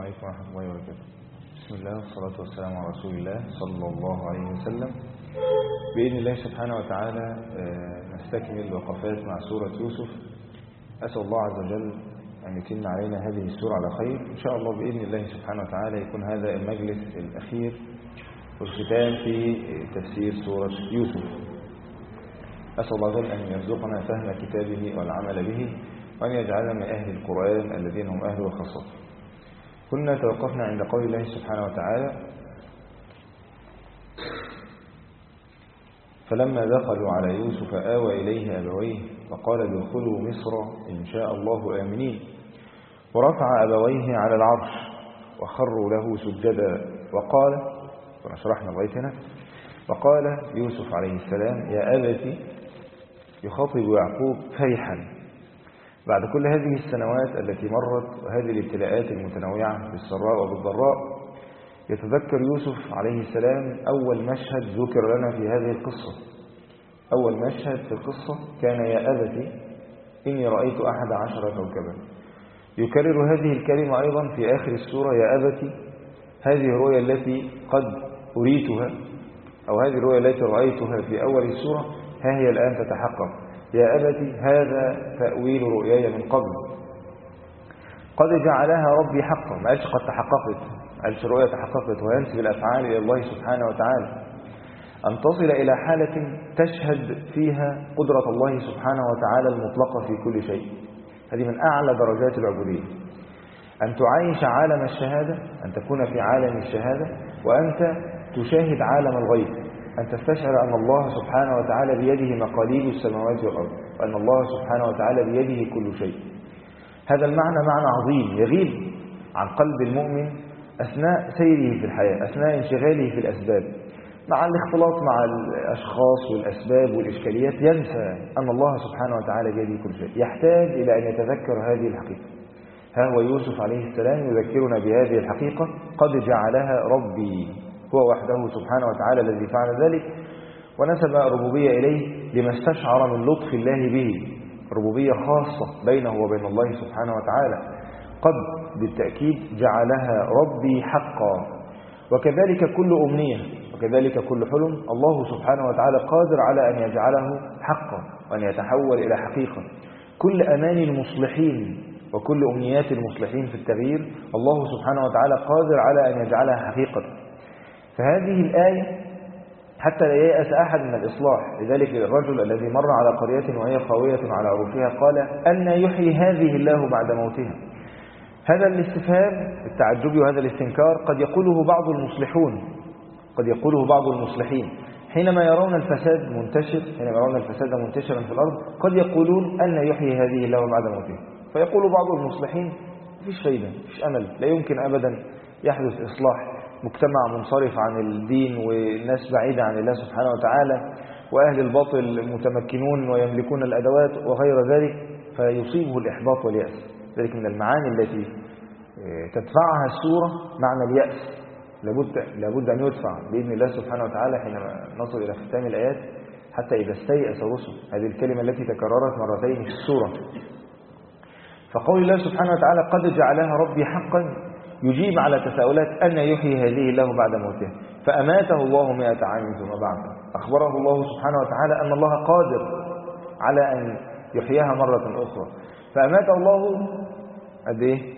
عليكم ورحمة الله وبركاته. بسم الله والصلاة والسلام على رسول الله صلى الله عليه وسلم. بإذن الله سبحانه وتعالى نستكمل وقفات مع سورة يوسف. أسأل الله عز وجل أن يتم علينا هذه السورة على خير إن شاء الله بإذن الله سبحانه وتعالى. يكون هذا المجلس الأخير والختام في تفسير سورة يوسف. أسأل الله عز وجل أن يرزقنا فهم كتابه والعمل به، وأن يجعلنا من أهل القرآن الذين هم أهل وخاصته. كنا توقفنا عند قول الله سبحانه وتعالى: فلما دخلوا على يوسف آوى إليه أبويه وقال ادخلوا مصر إن شاء الله آمنين، ورفع أبويه على العرش وخروا له سجدا وقال، ونشرحنا لغاية، وقال يوسف عليه السلام: يا أبت، يخاطب يعقوب فرحا بعد كل هذه السنوات التي مرت وهذه الابتلاءات المتنوعة بالسراء وبالضراء. يتذكر يوسف عليه السلام أول مشهد ذكر لنا في هذه القصة. أول مشهد في القصة كان: يا أبت إني رأيت 11 كوكبا. يكرر هذه الكلمة أيضا في آخر السورة: يا أبت هذه الرؤيا التي قد أريتها، أو هذه الرؤيا التي رأيتها في أول السورة ها هي الآن تتحقق. يا أبت هذا تأويل رؤياي من قبل، قد جعلها ربي حقا. ما قالش قد تحققت، ما قالش الرؤيا تحققت، وينسب الأفعال إلى الله سبحانه وتعالى. أن تصل إلى حالة تشهد فيها قدرة الله سبحانه وتعالى المطلقة في كل شيء. هذه من أعلى درجات العبودية، أن تعايش عالم الشهادة، أن تكون في عالم الشهادة وأنت تشاهد عالم الغيب، أن تستشعر أن الله سبحانه وتعالى بيده مقاليد السماوات والأرض، وأن الله سبحانه وتعالى بيده كل شيء. هذا المعنى معنى عظيم يغيب عن قلب المؤمن أثناء سيره في الحياة، أثناء انشغاله في الأسباب، مع الاختلاط مع الأشخاص والأسباب والإشكاليات، ينسى أن الله سبحانه وتعالى بيده كل شيء. يحتاج إلى أن يتذكر هذه الحقيقة. ها هو يوسف عليه السلام يذكرنا بهذه الحقيقة: قد جعلها ربي، هو وحده سبحانه وتعالى الذي فعل ذلك، ونسب الربوبية إليه لما استشعر من لطف الله به، ربوبية خاصة بينه وبين الله سبحانه وتعالى. قد بالتأكيد جعلها ربي حقا. وكذلك كل أمنية وكذلك كل حلم الله سبحانه وتعالى قادر على أن يجعله حقا وأن يتحول إلى حقيقة. كل أماني المصلحين وكل أمنيات المصلحين في التغيير الله سبحانه وتعالى قادر على أن يجعلها حقيقة. فهذه الآية حتى لا ييأس أحد من الإصلاح. لذلك الرجل الذي مر على قرية وهي خاوية على عروشها قال: أن يحيي هذه الله بعد موتها. هذا الاستفهام التعجب وهذا الاستنكار قد يقوله بعض المصلحون، قد يقوله بعض المصلحين حينما يرون الفساد منتشر، حينما يرون الفساد منتشرا في الأرض، قد يقولون: أن يحيي هذه الله بعد موتها. فيقول بعض المصلحين: مفيش فايدة، مفيش أمل، لا يمكن أبدا يحدث إصلاح، مجتمع منصرف عن الدين والناس بعيدة عن الله سبحانه وتعالى، وأهل الباطل متمكنون ويملكون الأدوات وغير ذلك، فيصيبه الإحباط واليأس. ذلك من المعاني التي تدفعها السورة معنى اليأس، لابد أن يدفع بإذن الله سبحانه وتعالى حينما نصل إلى ختام الآيات: حتى إذا استيأس الرسل. هذه الكلمة التي تكررت مرتين في السورة. فقول الله سبحانه وتعالى: قد جعلها ربي حقا، يجيب على تساؤلات: أن يحيي هذه الله بعد موتها؟ فأماته الله 100 عام ثم بعثه. أخبره الله سبحانه وتعالى أن الله قادر على أن يحييها مرة أخرى، فأماته الله قد إيه؟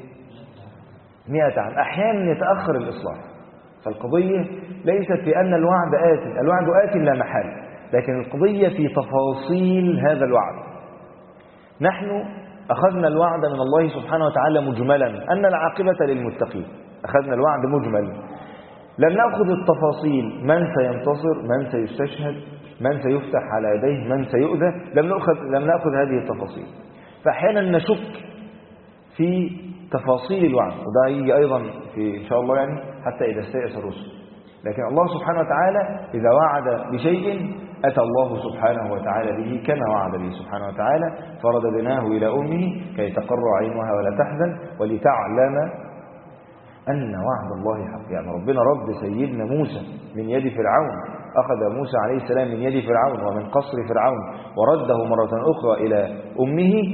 100 عام. أحيانا يتأخر الإصلاح. فالقضية ليست في أن الوعد آت، الوعد آت لا محال، لكن القضية في تفاصيل هذا الوعد. نحن أخذنا الوعد من الله سبحانه وتعالى مجملا أن العاقبة للمتقين، أخذنا الوعد مجمل، لم نأخذ التفاصيل: من سينتصر، من سيستشهد، من سيفتح على يديه، من سيؤذى. لم نأخذ هذه التفاصيل. فأحيانا نشك في تفاصيل الوعد، وده يجي أيضا في إن شاء الله حتى إذا استيأس الرسل. لكن الله سبحانه وتعالى إذا وعد بشيء أتى الله سبحانه وتعالى به كما وعد به سبحانه وتعالى: فرددناه إلى أمه كي تقر عينها ولا تحزن ولتعلم أن وعد الله حق. يعني ربنا رد سيدنا موسى من يد فرعون، أخذ موسى عليه السلام من يد فرعون ومن قصر فرعون ورده مرة أخرى إلى أمه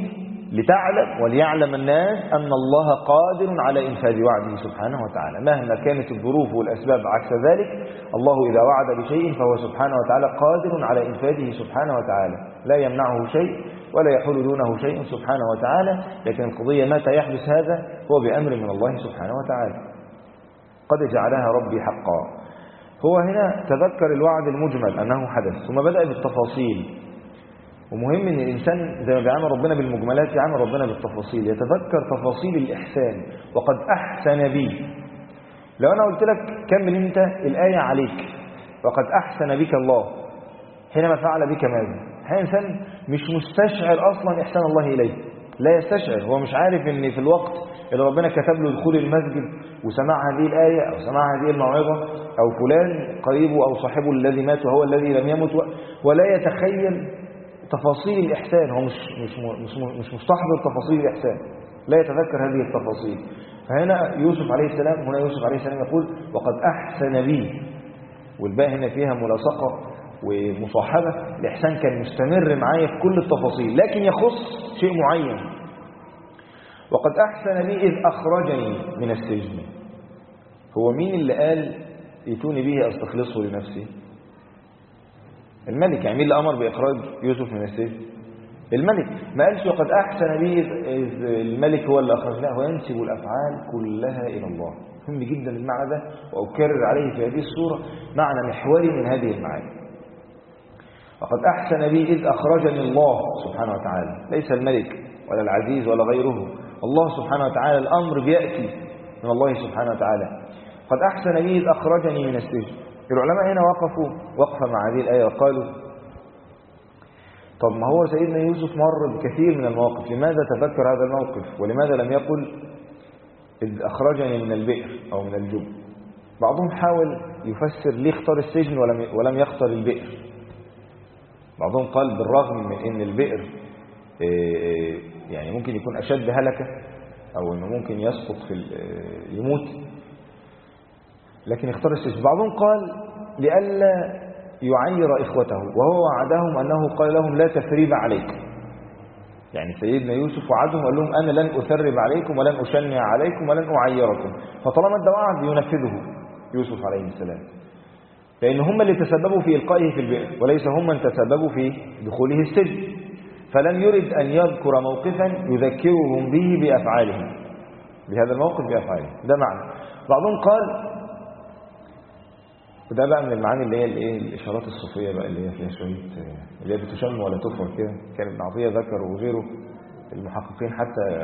لتعلم وليعلم الناس أن الله قادر على إنفاذ وعده سبحانه وتعالى مهما كانت الظروف والأسباب عكس ذلك. الله إذا وعد بشيء فهو سبحانه وتعالى قادر على إنفاذه سبحانه وتعالى، لا يمنعه شيء ولا يحول دونه شيء سبحانه وتعالى. لكن القضية متى يحدث هذا؟ هو بأمر من الله سبحانه وتعالى. قد جعلها ربي حقا. هو هنا تذكر الوعد المجمل أنه حدث، ثم بدأ بالتفاصيل. ومهم ان الانسان زي ما بيعامل ربنا بالمجملات يعامل ربنا بالتفاصيل، يتذكر تفاصيل الاحسان. وقد احسن بي. لو انا قلت لك كمل انت الايه عليك، وقد احسن بك الله حينما فعل بك ماذا؟ الانسان مش مستشعر اصلا احسان الله اليه، لا يستشعر، هو مش عارف ان في الوقت اللي ربنا كتب له دخول المسجد وسمع هذه الايه او سمع هذه الموعظه، او فلان قريبه او صاحبه الذي مات وهو الذي لم يمت، ولا يتخيل تفاصيل الإحسان. هو مش مستحضر تفاصيل الإحسان، لا يتذكر هذه التفاصيل. فهنا يوسف عليه السلام يقول وقد أحسن بي، والباء هنا فيها ملاصقة ومصاحبة. الإحسان كان مستمر معايا في كل التفاصيل، لكن يخص شيء معين. وقد أحسن بي إذ أخرجني من السجن. هو مين اللي قال ائتوني به أستخلصه لنفسي؟ الملك. يعني مين اللي أمر بإخراج يوسف من السجن؟ الملك. ما قالش وقد أحسن به الملك هو اللي أخرج، لا، هو ينسب الأفعال كلها إلى الله. مهم جدا المعنى ده، وأكرر عليه في هذه السورة معنى محوري من هذه المعاني. وقد أحسن به إذ أخرجني الله سبحانه وتعالى، ليس الملك ولا العزيز ولا غيره، الله سبحانه وتعالى. الأمر بيأتي من الله سبحانه وتعالى. قد أحسن به إذ أخرجني من السجن. العلماء هنا وقفة مع هذه الآية وقالوا طب ما هو سيدنا يوسف مر بكثير من المواقف، لماذا تذكر هذا الموقف؟ ولماذا لم يقل إذ أخرجني من البئر أو من الجب؟ بعضهم حاول يفسر ليه اختار السجن ولم يختار البئر. بعضهم قال بالرغم من أن البئر يعني ممكن يكون أشد هلكة، أو أنه ممكن يسقط يموت، لكن اختار السجن. بعضهم قال لئلا يعير إخوته، وهو وعدهم أنه قال لهم لا تثريب عليكم. يعني سيدنا يوسف وعدهم قال لهم أنا لن أثرب عليكم ولن أشنع عليكم ولن أعيركم. فطالما ادى وعد ينفذه يوسف عليه السلام، لأن هم اللي تسببوا في إلقائه في البئر، وليس هم من تسببوا في دخوله السجن. فلم يرد أن يذكر موقفا يذكرهم به بأفعالهم، بهذا الموقف بأفعالهم. ده معنى. بعضهم قال، وده بقى من المعاني اللي هي الإشارات الصوفية بقى، اللي هي فيها شوية اللي هي بتشم ولا تفر كده. كان ابن عطية ذكر وغيره المحققين، حتى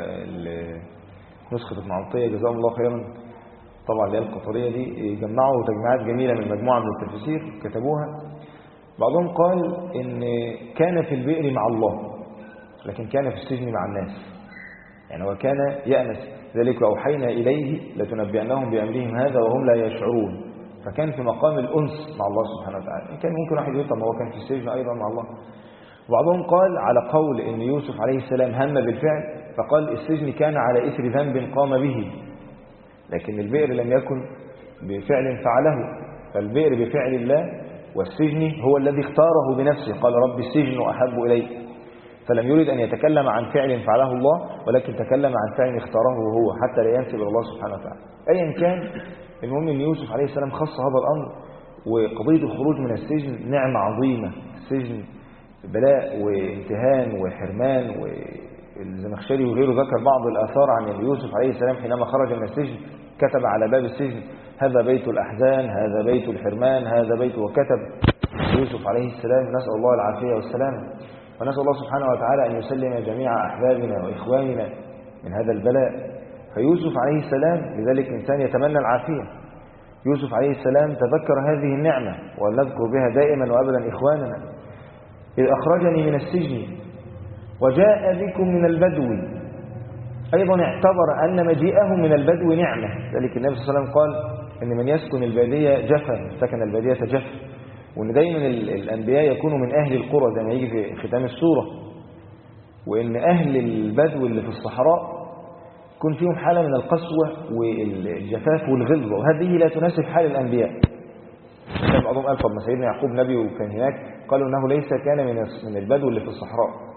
نسخة ابن عطية جزاهم الله خيرا طبعا اللي هي القطرية دي، جمعوا تجميعات جميلة من مجموعة من التفاسير كتبوها. بعضهم قال إن كان في البئر مع الله، لكن كان في السجن مع الناس. يعني هو كان يأنس، ذلك أوحينا إليه لتنبئنهم بأمرهم هذا وهم لا يشعرون. فكان في مقام الأنس مع الله سبحانه وتعالى. كان ممكن واحد يقول طب ما هو كان في السجن أيضا مع الله. وبعضهم قال على قول إن يوسف عليه السلام هم بالفعل، فقال السجن كان على إثر ذنب قام به، لكن البئر لم يكن بفعل فعله. فالبئر بفعل الله، والسجن هو الذي اختاره بنفسه. قال رب السجن أحب إلي، فلم يريد أن يتكلم عن فعل فعله الله، ولكن تكلم عن فعل اختاره هو، حتى لا ينسب إلى الله سبحانه وتعالى. أيا كان، المهم أن يوسف عليه السلام خص هذا الأمر. وقضية الخروج من السجن نعمة عظيمة. السجن بلاء وامتهان وحرمان. والزمخشري وغيره ذكر بعض الآثار عن يوسف عليه السلام حينما خرج من السجن كتب على باب السجن هذا بيت الأحزان، هذا بيت الحرمان، هذا بيت، وكتب يوسف عليه السلام. نسأل الله العافية والسلام، ونسأل الله سبحانه وتعالى أن يسلم جميع أحبابنا وإخواننا من هذا البلاء. فيوسف عليه السلام لذلك إنسان يتمنى العافية. يوسف عليه السلام تذكر هذه النعمة، ونذكر بها دائما وأبدا إخواننا. إذ أخرجني من السجن وجاء بكم من البدو. أيضا اعتبر أن مجيئه من البدو نعمة. ذلك النبي صلى الله عليه وسلم قال إن من يسكن البادية جفا، سكن البادية جفا. وإن دايما الأنبياء يكونوا من أهل القرى زي ما يجي في ختام السورة. وإن أهل البدو اللي في الصحراء يكون فيهم حالة من القسوة والجفاف والغلظة، وهذه لا تناسب حال الأنبياء. كان بعضهم قال طب ما سيدنا يعقوب نبي وكان هناك، قالوا أنه ليس كان من البدو اللي في الصحراء،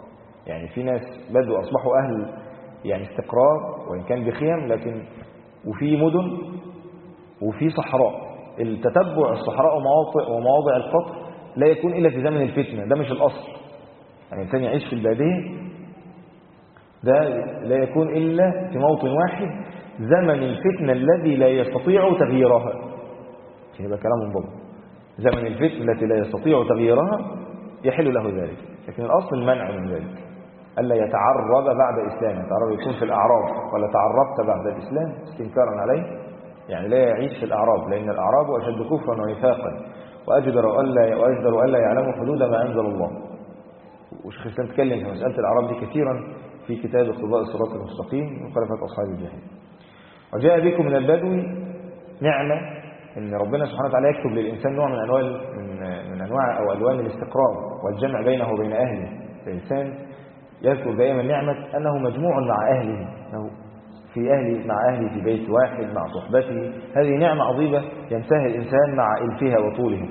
يعني في ناس بدوا أصبحوا أهل يعني استقرار وإن كان بخيم، لكن وفي مدن وفي صحراء. التتبع الصحراء ومواضع القطر لا يكون إلا في زمن الفتنة، ده مش الأصل. يعني الإنسان يعيش في البادية ده لا يكون إلا في موطن واحد زمن الفتنة الذي لا يستطيع تغييرها. يبقى كلام منضبط. زمن الفتنة التي لا يستطيع تغييرها يحل له ذلك، لكن الأصل المنع من ذلك، ألا يتعرب بعد إسلامه. يتعرب يكون في الأعراب، ولا تعربت بعد الإسلام استنكارا عليه، يعني لا يعيش في الأعراب، لأن الأعراب أشد كفرا ونفاقا وأجدر ألا يعلموا حدود ما أنزل الله. وشيخ الإسلام تكلم في مسألة الأعراب دي كثيرا في كتاب اقتضاء الصراط المستقيم ومخالفة أصحاب الجحيم. وجاء بكم من البدو نعمة، إن ربنا سبحانه وتعالى يكتب للإنسان نوع من أنواع أو ألوان الاستقرار والجمع بينه وبين أهله. الإنسان يذكر دائما نعمة أنه مجموع مع أهله، أنه مع أهله في بيت واحد مع صحبته. هذه نعمة عظيمة ينساها الإنسان مع إلفها وطولها.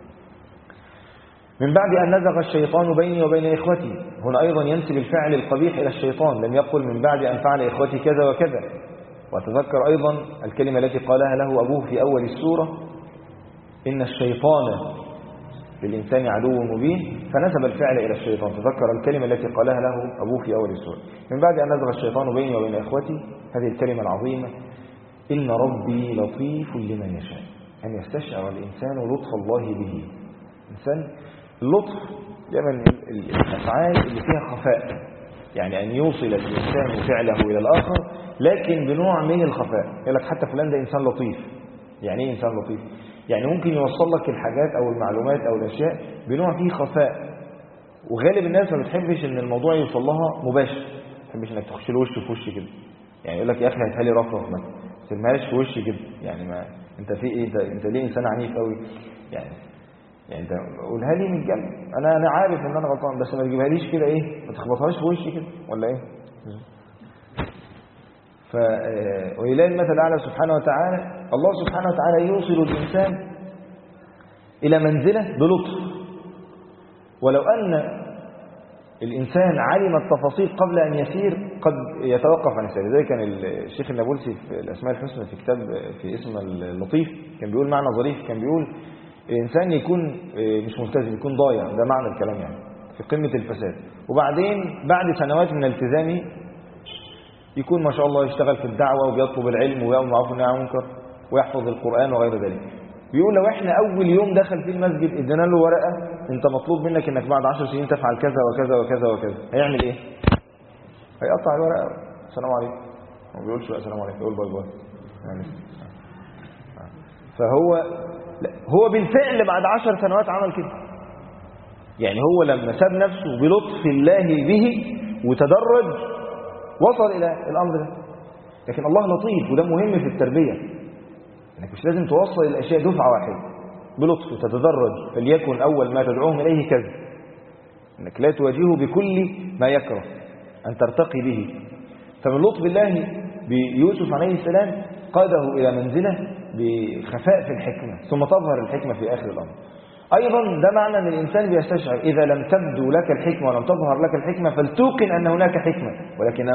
من بعد أن نزغ الشيطان بيني وبين إخوتي، هنا أيضا ينسب الفعل القبيح إلى الشيطان، لم يقل من بعد أن فعل إخوتي كذا وكذا. وتذكر أيضا الكلمة التي قالها له أبوه في أول السورة: إن الشيطان للإنسان عدو مبين، فنسب الفعل إلى الشيطان. تذكر الكلمة التي قالها له أبوه في أول السورة: من بعد أن نزغ الشيطان بيني وبين إخوتي. هذه الكلمة العظيمة: إن ربي لطيف لمن يشاء. أن يستشعر الإنسان لطف الله به. الإنسان اللطف من الأفعال اللي فيها خفاء، يعني أن يوصل الإنسان فعله إلى الآخر لكن بنوع من الخفاء. يقول لك حتى فلان ده إنسان لطيف. يعني إيه إنسان لطيف؟ يعني ممكن يوصل لك الحاجات أو المعلومات أو الأشياء بنوع فيه خفاء، وغالب الناس ما بتحبش إن الموضوع يوصل لها مباشر، ما بتحبش إنك تخش له وش في وش كده. يعني يقول لك يا أخي هاتها لي رفرف مثلا، ما تسميهاش في وش كده. يعني ما أنت في إيه ده؟ أنت ليه إنسان عنيف قوي؟ يعني انت قولها لي من الجنب، انا عارف ان انا غلطان، بس ما تجيبهاليش كده ايه، ما تخبطهاش في وشي كده ولا ايه. ولله المثل الاعلى سبحانه وتعالى. الله سبحانه وتعالى يوصل الانسان الى منزله بلطف، ولو ان الانسان علم التفاصيل قبل ان يسير قد يتوقف عن السير. زي كان الشيخ النابلسي في الاسماء الحسنى في كتاب في اسم اللطيف كان بيقول معنى ظريف، كان بيقول الإنسان يكون مش ملتزم، يكون ضايع، ده معنى الكلام، يعني في قمة الفساد، وبعدين بعد سنوات من التزامه يكون ما شاء الله يشتغل في الدعوة وبيطلب العلم ويأمر بالمعروف والنهي عن المنكر ويحفظ القرآن وغير ذلك. بيقول لو احنا أول يوم دخل في المسجد ادينا له ورقة انت مطلوب منك انك بعد 10 سنين تفعل كذا وكذا وكذا وكذا، هيعمل ايه؟ هيقطع الورقة السلام عليكم، ما بيقولش بقى السلام عليكم، يقول باي باي يعني. هو بالفعل بعد 10 سنوات عمل كده. يعني هو لما ساب نفسه بلطف الله به وتدرج وصل إلى الأمر ده. لكن الله لطيف، وده مهم في التربية، انك مش لازم توصل الأشياء دفعة واحدة، بلطف وتتدرج. فليكن أول ما تدعوهم إليه كذا، انك لا تواجهه بكل ما يكره، أن ترتقي به. فمن لطف الله بيوسف عليه السلام قاده إلى منزله بخفاء في الحكمة، ثم تظهر الحكمة في آخر الأمر. أيضا ده معنى أن الإنسان بيستشعر إذا لم تبدو لك الحكمة ولم تظهر لك الحكمة فلتوقن أن هناك حكمة، ولكنها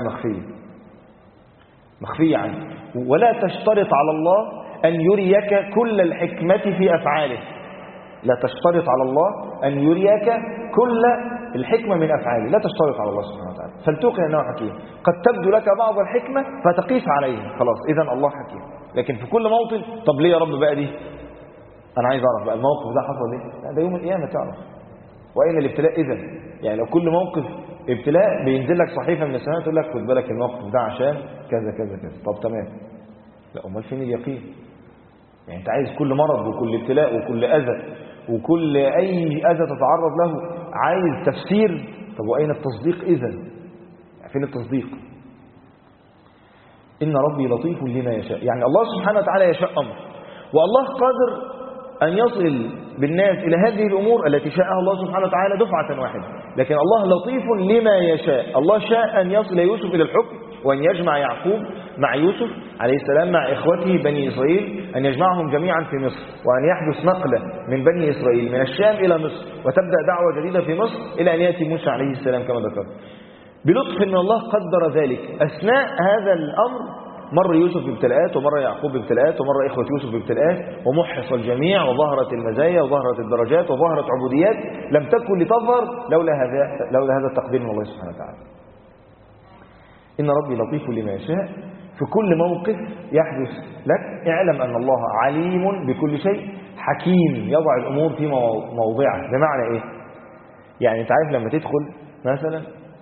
مخفية عنك. ولا تشترط على الله أن يريك كل الحكمة في أفعاله. لا تشترط على الله أن يريك كل الحكمة من أفعاله، لا تشترط على الله سبحانه وتعالى، فلتوقن أنه حكيم. قد تبدو لك بعض الحكمة فتقيس عليها، خلاص إذن الله حكيم. لكن في كل موطن طب ليه يا رب بقى دي؟ أنا عايز أعرف بقى الموقف ده حصل ليه؟ ده يوم القيامة تعرف. وأين الابتلاء إذن؟ يعني لو كل موقف ابتلاء بينزل لك صحيفة من السماء تقول لك خد بالك الموقف ده عشان كذا كذا كذا. طب تمام، لا أمال فين اليقين؟ يعني أنت عايز كل مرض وكل ابتلاء وكل أذى وكل أي أذى تتعرض له عايز تفسير. طب وأين التصديق إذن؟ يعني فين التصديق؟ إن ربي لطيف لما يشاء. يعني الله سبحانه وتعالى يشاء أمر، والله قادر أن يصل بالناس إلى هذه الأمور التي شاءها الله سبحانه وتعالى دفعة واحدة. لكن الله لطيف لما يشاء. الله شاء أن يصل يوسف إلى الحكم، وأن يجمع يعقوب مع يوسف عليه السلام مع إخوته بني إسرائيل، أن يجمعهم جميعا في مصر، وأن يحدث نقلة من بني إسرائيل من الشام إلى مصر، وتبدأ دعوة جديدة في مصر إلى أن يأتي موسى عليه السلام كما ذكرت. بلطف من الله قدر ذلك. أثناء هذا الأمر مر يوسف بابتلاءات، ومر يعقوب بابتلاءات، ومر إخوة يوسف بابتلاءات، ومحص الجميع، وظهرت المزايا وظهرت الدرجات وظهرت عبوديات لم تكن لتظهر لولا هذا التقدير من الله سبحانه وتعالى. إن ربي لطيف لما يشاء. في كل موقف يحدث لك اعلم أن الله عليم بكل شيء، حكيم يضع الأمور في موضعها. بمعنى إيه؟ يعني أنت عارف لما تدخل مثلا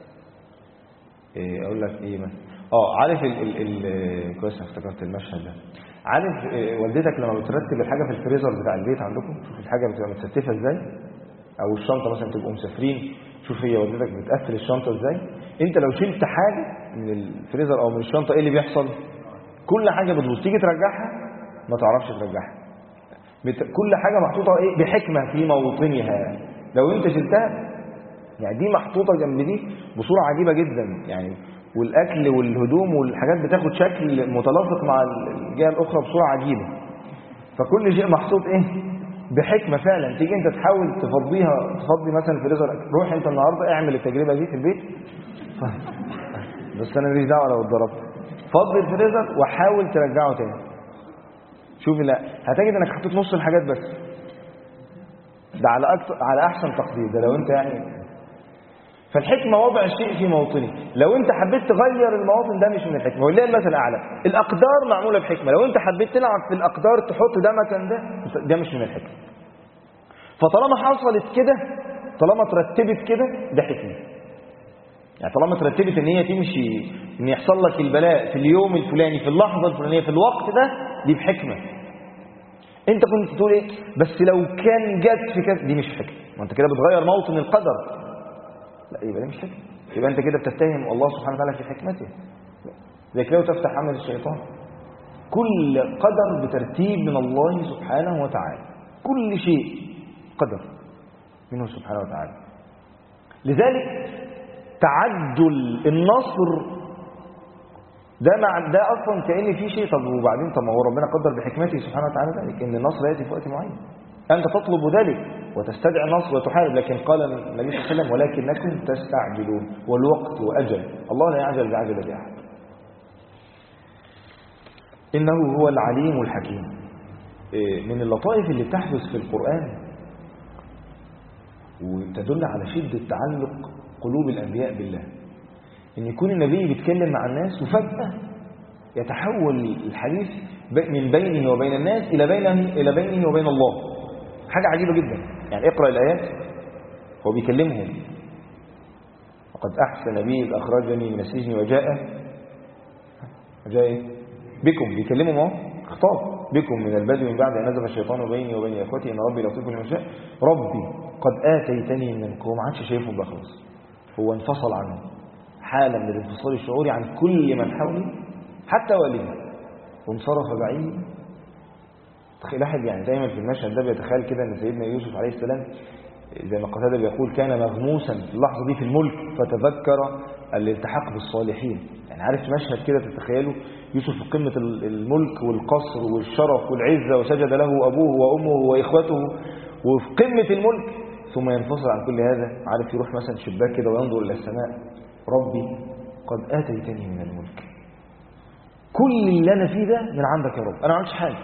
أقول لك إيه مثلا عارف كويس افتكرت المشهد ده. عارف والدتك لما بترتب الحاجة في الفريزر بتاع البيت عندكم، شوف الحاجة بتبقى متستفة ازاي، او الشنطة مثلا تبقوا مسافرين، شوف هي والدتك بتقفل الشنطة ازاي. انت لو شلت حاجة من الفريزر او من الشنطة ايه اللي بيحصل؟ كل حاجة بتبوظ، تيجي ترجعها ما تعرفش ترجعها. كل حاجة محطوطة ايه بحكمة في موطنها. لو انت شلتها يعني دي محطوطة جنب دي بصورة عجيبة جدا يعني، والأكل والهدوم والحاجات بتاخد شكل متلاصق مع الجهة الأخرى بصورة عجيبة. فكل شيء محطوط إيه بحكمة فعلا. تيجي أنت تحاول تفضي مثلا الفريزر، روح أنت النهاردة اعمل التجربة دي في البيت بس أنا ماليش دعوة لو اتضربت. فضي الفريزر وحاول ترجعه تاني. شوف لا هتجد أنك حطيت نص الحاجات بس. ده على أحسن تقدير ده لو أنت يعني. فالحكمة وضع الشيء في موطنه. لو انت حبيت تغير المواطن ده مش من الحكمة. ولله المثل الأعلى. الأقدار معمولة بحكمة. لو انت حبيت تلعب في الأقدار تحط ده مكان ده مش من الحكمة. فطالما حصلت كده، طالما ترتبت كده، ده حكمة. يعني طالما ترتبت ان هي تمشي، ان يحصل لك البلاء في اليوم الفلاني في اللحظة الفلانية في الوقت ده، دي بحكمة. انت كنت تقول ايه بس لو كان جت في كذا، دي مش حكمة. ما انت كده بتغير موطن القدر. لا يبقى ده مش حكمة. يبقى انت كده بتتهم الله سبحانه وتعالى في حكمته. زي كده تفتح عمل الشيطان. كل قدر بترتيب من الله سبحانه وتعالى. كل شيء قدر منه سبحانه وتعالى. لذلك تعجل النصر ده اصلا كأن في شيء. طب وبعدين طب ما هو ربنا قدر بحكمته سبحانه وتعالى ذلك ان النصر ياتي في وقت معين. أنت تطلب ذلك وتستدعي النصر وتحارب، لكن قال النبي صلى الله عليه وسلم ولكنكم تستعجلون والوقت وأجل. الله لا يعجل بعجل بأحد. إنه هو العليم الحكيم. من اللطائف اللي بتحدث في القرآن وتدل على شدة تعلق قلوب الأنبياء بالله، إن يكون النبي بيتكلم مع الناس وفجأة يتحول الحديث من بينه وبين الناس إلى بينه وبين الله. حاجة عجيبة جدا. يعني اقرأ الآيات هو بيكلمهم. وقد أحسن بي إذ أخرجني من السجن وجاء إيه؟ بكم. بيكلمهم اهو خطاب بكم من البدو من بعد أن نزغ الشيطان بيني وبين إخوتي إن ربي لطيف لما يشاء. ربي قد آتيتني من القوة. ما عادش شايفهم بقى خلاص. هو انفصل عنهم حالة من الانفصال الشعوري عن كل من حوله حتى والده، وانصرف بعيد. الواحد يعني دايما في المشهد ده بيتخيل كده ان سيدنا يوسف عليه السلام زي ما قتادة بيقول كان مغموسا في اللحظة دي في الملك فتذكر الالتحاق بالصالحين. يعني عارف مشهد كده تتخيله يوسف في قمة الملك والقصر والشرف والعزة وسجد له أبوه وأمه وإخوته وفي قمة الملك، ثم ينفصل عن كل هذا. عارف يروح مثلا شباك كده وينظر إلى السماء ربي قد آتيتني من الملك. كل اللي أنا فيه ده من عندك يا رب. أنا ما عملتش حاجة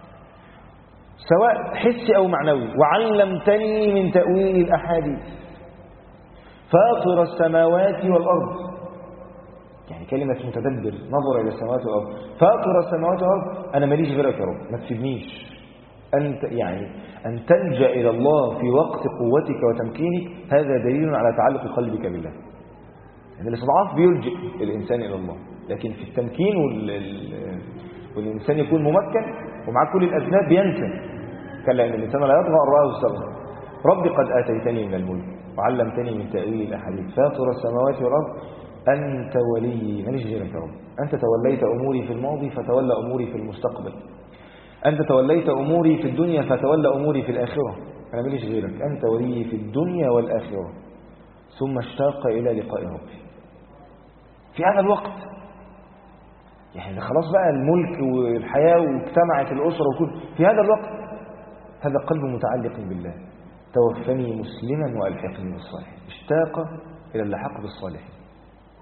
سواء حسي أو معنوي. وعلمتني من تأويل الأحاديث فاطر السماوات والأرض. يعني كلمة متدبر نظر إلى السماوات والأرض. فاطر السماوات والأرض. أنا ماليش غيرك يا رب، ما تسيبنيش. أنت يعني أن تلجأ إلى الله في وقت قوتك وتمكينك هذا دليل على تعلق قلبك بالله. يعني الاستضعاف بيلجئ الإنسان إلى الله، لكن في التمكين والإنسان يكون ممكن ومع كل الأسباب بينسى. كلا إن الإنسان لا يطغى أن رآه استغنى. ربي قد آتيتني من الملك وعلمتني من تأويل الأحاديث فاطر السماوات والأرض أنت ولي. ماليش غيرك يا رب. أنت توليت أموري في الماضي فتولى أموري في المستقبل. أنت توليت أموري في الدنيا فتولى أموري في الآخرة. أنا ماليش غيرك. أنت ولي في الدنيا والآخرة. ثم اشتاق إلى لقاء ربي في هذا الوقت. يعني خلاص بقى الملك والحياة واجتمعت الأسرة وكل في هذا الوقت. هذا قلب متعلق بالله. توفني مسلما وألحقني بالصالحين. اشتاق إلى اللحاق بالصالحين.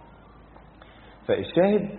فالشاهد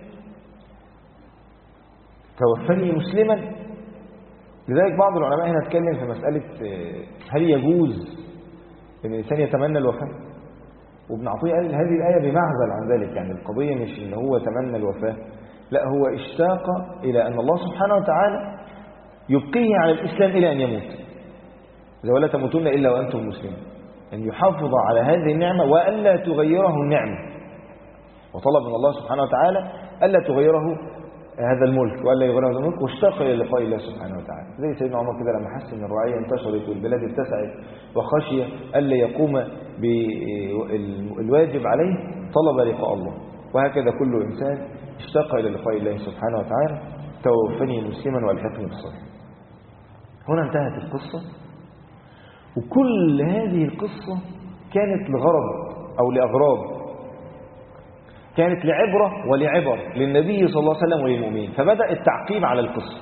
توفني مسلما. لذلك بعض العلماء هنا اتكلم في مسألة هل يجوز ان الانسان يتمنى الوفاة، وابن عطية قال هذه الآية بمعزل عن ذلك، يعني القضية مش ان هو تمنى الوفاة، لا هو اشتاق الى ان الله سبحانه وتعالى يبقيه على الاسلام الى ان يموت، ولا تموتن الا وانتم مسلمون، ان يحافظ على هذه النعمة والا تغيره النعمة، وطلب من الله سبحانه وتعالى الا تغيره هذا الملك والا يغيره هذا الملك، واشتاق الى لقاء الله سبحانه وتعالى. زي سيدنا عمر كده لما حس ان الرعيه انتشرت والبلاد اتسعت وخشي الا يقوم بالواجب عليه طلب لقاء الله. وهكذا كل انسان اشتاق الى لقاء الله سبحانه وتعالى. توفني مسلما والحقني بالصالحين. هنا انتهت القصه، وكل هذه القصه كانت لغرض او لاغراض، كانت لعبرة ولعبر للنبي صلى الله عليه وسلم وللمؤمنين. فبدأ التعقيب على القصة.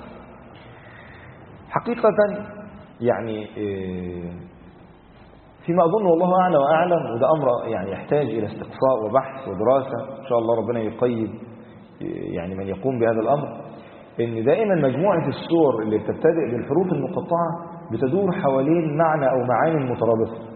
حقيقة يعني فيما أظن والله أعلى وأعلم، وده أمر يعني يحتاج إلى استقصاء وبحث ودراسة، إن شاء الله ربنا يقيد يعني من يقوم بهذا الأمر، إن دائما مجموعة السور اللي بتبتدئ بالحروف المقطعة بتدور حوالين معنى أو معاني مترابطة.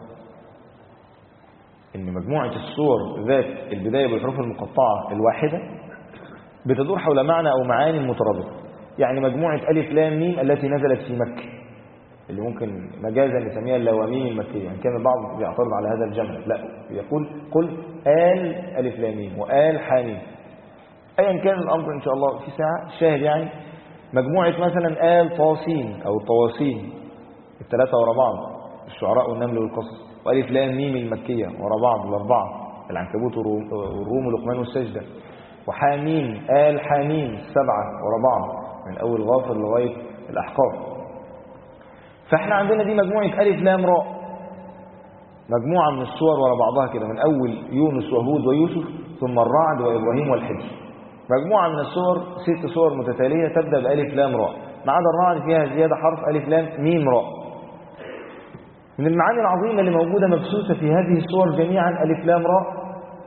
إن مجموعة السور ذات البداية بالحروف المقطعة الواحدة بتدور حول معنى أو معاني مترابطة. يعني مجموعة ألف لام ميم التي نزلت في مكة، اللي ممكن مجازا نسميها اللواميم المكية، يعني كان البعض بيعترض على هذا الجمع، لا يقول قل آل ألف لام ميم وآل حاميم، أيا كان الأمر إن شاء الله في ساعة. شاهد يعني مجموعة مثلا آل طاسين أو الطواسين الثلاثة ورا بعض، الشعراء والنمل والقصص، وألف لام ميم المكية ورا بعض الأربعة، العنكبوت والروم ولقمان والسجدة، وحاميم آل حاميم السبعة ورا بعض من أول غافر لغاية الأحقاف. فإحنا عندنا دي مجموعة ألف لام راء، مجموعة من السور ورا بعضها كده، من أول يونس وهود ويوسف ثم الرعد وإبراهيم والحجر. مجموعة من السور 6 سور متتالية تبدأ بألف لام راء، ما عدا الرعد فيها زيادة حرف ألف لام ميم راء. من المعاني العظيمة اللي موجودة مبثوثة في هذه السور جميعا ألف لام راء.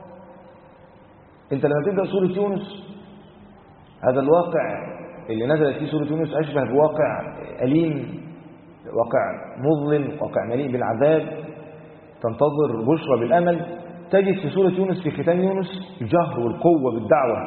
انت لما تبدأ سورة يونس، هذا الواقع اللي نزلت فيه سورة يونس أشبه بواقع أليم، واقع مظلم، واقع مليء بالعذاب، تنتظر بشرى بالأمل. تجد في سورة يونس في ختام يونس الجهر والقوة بالدعوة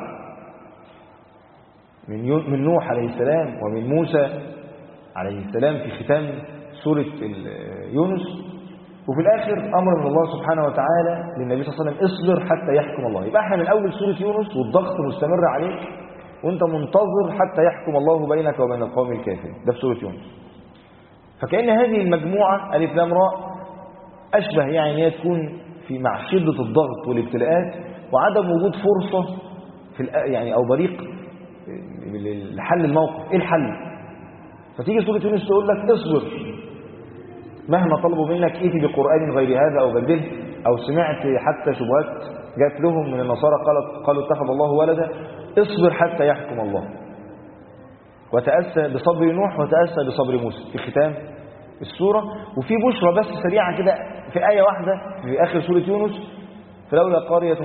من نوح عليه السلام ومن موسى عليه السلام في ختام سورة يونس. وفي الآخر أمر من الله سبحانه وتعالى للنبي صلى الله عليه وسلم اصبر حتى يحكم الله. يبقى احنا من أول سورة يونس والضغط مستمر عليك وانت منتظر حتى يحكم الله بينك وبين القوم الكافرين. ده في سورة يونس. فكأن هذه المجموعة ألف لام راء أشبه يعني هي تكون في مع شدة الضغط والابتلاءات وعدم وجود فرصة في يعني أو طريق لحل الموقف. إيه الحل؟ فتيجي سورة يونس تقول لك اصبر مهما طلبوا منك، ائتي بقرآن غير هذا أو بدله، أو سمعت حتى شبهات جات لهم من النصارى قالوا اتخذ الله ولدا، اصبر حتى يحكم الله. وتأسى بصبر نوح وتأسى بصبر موسى في ختام السورة. وفي بشرى بس سريعة كده في آية واحدة في آخر سورة يونس، فلولا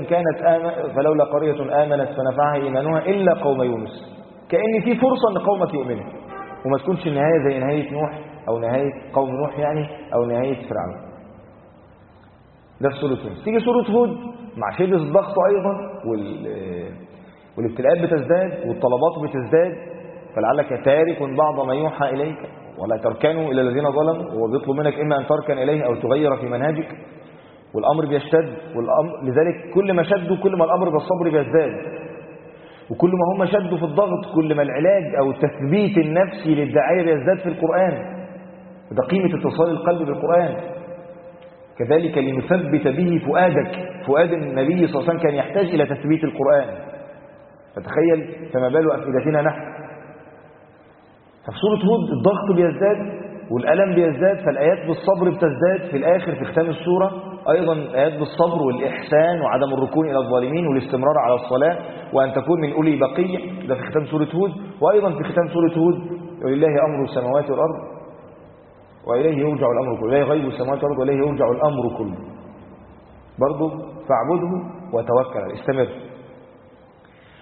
قرية آمنت فنفعها إيمانها إلا قوم يونس. كأن في فرصة أن قومك يؤمنوا وما تكونش النهاية زي نهاية نوح أو نهاية قوم نوح يعني أو نهاية فرعون. ده في سورة يونس. تيجي سورة هود مع شدة الضغط أيضا والابتلاءات بتزداد والطلبات بتزداد، فلعلك تارك بعض ما يوحى إليك ولا تركنوا إلى الذين ظلموا. هو بيطلب منك إما أن تركن إليه أو تغير في منهجك، والأمر بيشتد. لذلك كل ما شدوا كل ما الأمر بالصبر بيزداد، وكل ما هم شدوا في الضغط كل ما العلاج أو التثبيت النفسي للداعية بيزداد في القرآن. وده قيمة اتصال القلب بالقرآن. كذلك لنثبت به فؤاد النبي صلى الله عليه وسلم كان يحتاج إلى تثبيت القرآن. فتخيل فما بال أفئدتنا نحن. ففي سورة هود الضغط بيزداد والألم بيزداد، فالآيات بالصبر بتزداد في الآخر في ختام السورة أيضا آيات بالصبر والإحسان وعدم الركون إلى الظالمين والاستمرار على الصلاة وأن تكون من أولي بقية. ده في ختام سورة هود. وأيضا في ختام سورة هود ولله أمر السماوات والأرض وإليه يرجع الأمر كله، إليه غيب السماوات والأرض وإليه يرجع الأمر كله. برضه فاعبده وتوكل، استمر.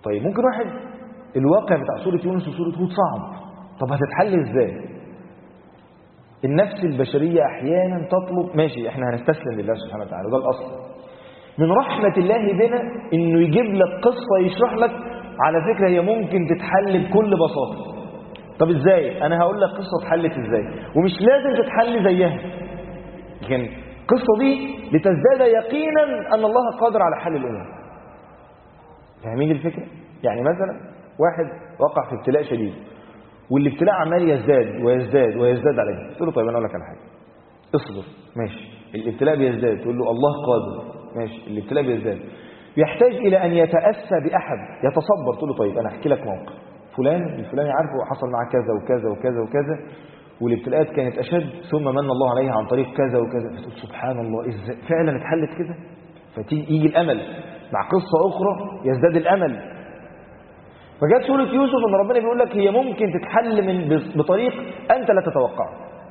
طيب ممكن واحد الواقع بتاع سورة يونس وسورة هود صعب، طب هتتحل ازاي؟ النفس البشرية احيانا تطلب، ماشي احنا هنستسلم لله سبحانه وتعالى، ده الاصل. من رحمة الله بنا انه يجيب لك قصة يشرح لك على فكرة هي ممكن تتحل بكل بساطة. طب ازاي؟ انا هقول لك قصة اتحلت ازاي، ومش لازم تتحل زيها، لكن القصة دي لتزداد يقينا ان الله قادر على حل الامور. فاهمين الفكرة؟ يعني مثلا واحد وقع في ابتلاء شديد، والابتلاء عمال يزداد ويزداد ويزداد عليه، تقول له طيب انا اقول لك على حاجة، اصبر، ماشي، الابتلاء بيزداد، تقول له الله قادر، ماشي، الابتلاء بيزداد، يحتاج الى ان يتأسى باحد يتصبر، تقول له طيب انا احكي لك موقف، فلان الفلاني عارفه حصل معاه كذا وكذا وكذا وكذا، والابتلاءات كانت اشد، ثم من الله عليه عن طريق كذا وكذا، فتقول سبحان الله ازاي فعلا اتحلت كده، فتيجي الامل مع قصة اخرى يزداد الامل. فجاءت سورة يوسف ان ربنا بيقول لك هي ممكن تتحل بطريق انت لا تتوقعه.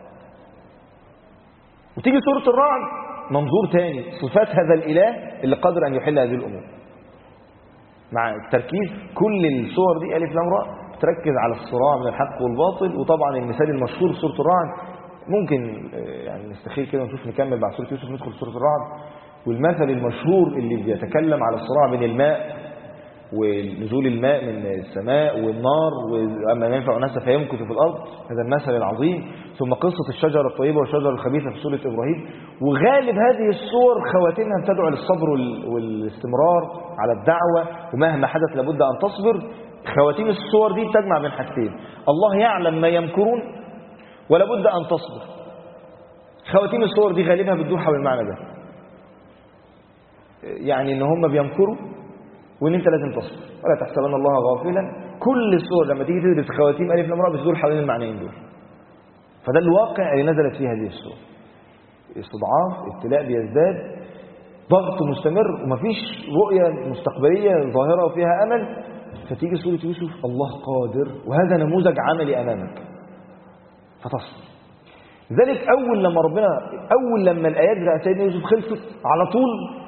وتيجي سورة الرعد منظور تاني، صفات هذا الاله اللي قادر ان يحل هذه الامور. مع التركيز كل الصور دي الف لام راء تركز على الصراع من الحق والباطل. وطبعا المثال المشهور في سورة الرعد ممكن يعني نستخيل كده ونشوف نكمل بعد سورة يوسف ندخل سورة الرعد. والمثل المشهور اللي بيتكلم على الصراع بين الماء ونزول الماء من السماء والنار، وأما ينفع الناس فيمكث في الأرض، هذا المثل العظيم. ثم قصة الشجرة الطيبة والشجرة الخبيثة في سورة إبراهيم. وغالب هذه الصور خواتمها بتدعو للصبر والاستمرار على الدعوة، ومهما حدث لابد أن تصبر. خواتيم الصور دي بتجمع بين حاجتين، الله يعلم ما يمكرون ولابد أن تصبر. خواتيم الصور دي غالبها بتدور حول المعنى ده، يعني إن هم بيمكروا وان انت لازم تصبر، ولا تحسبن الله غافلا. كل السور لما تيجي تدرس خواتيم الف لام راء بتدور حوالين المعنيين دول. فده الواقع اللي نزلت فيه هذه السور، استضعاف، ابتلاء بيزداد، ضغط مستمر، ومفيش رؤيه مستقبليه ظاهره وفيها امل. فتيجي سوره يوسف الله قادر، وهذا نموذج عملي امامك فتصبر. ذلك اول لما الايات بتاعت سيدنا يوسف خلصت على طول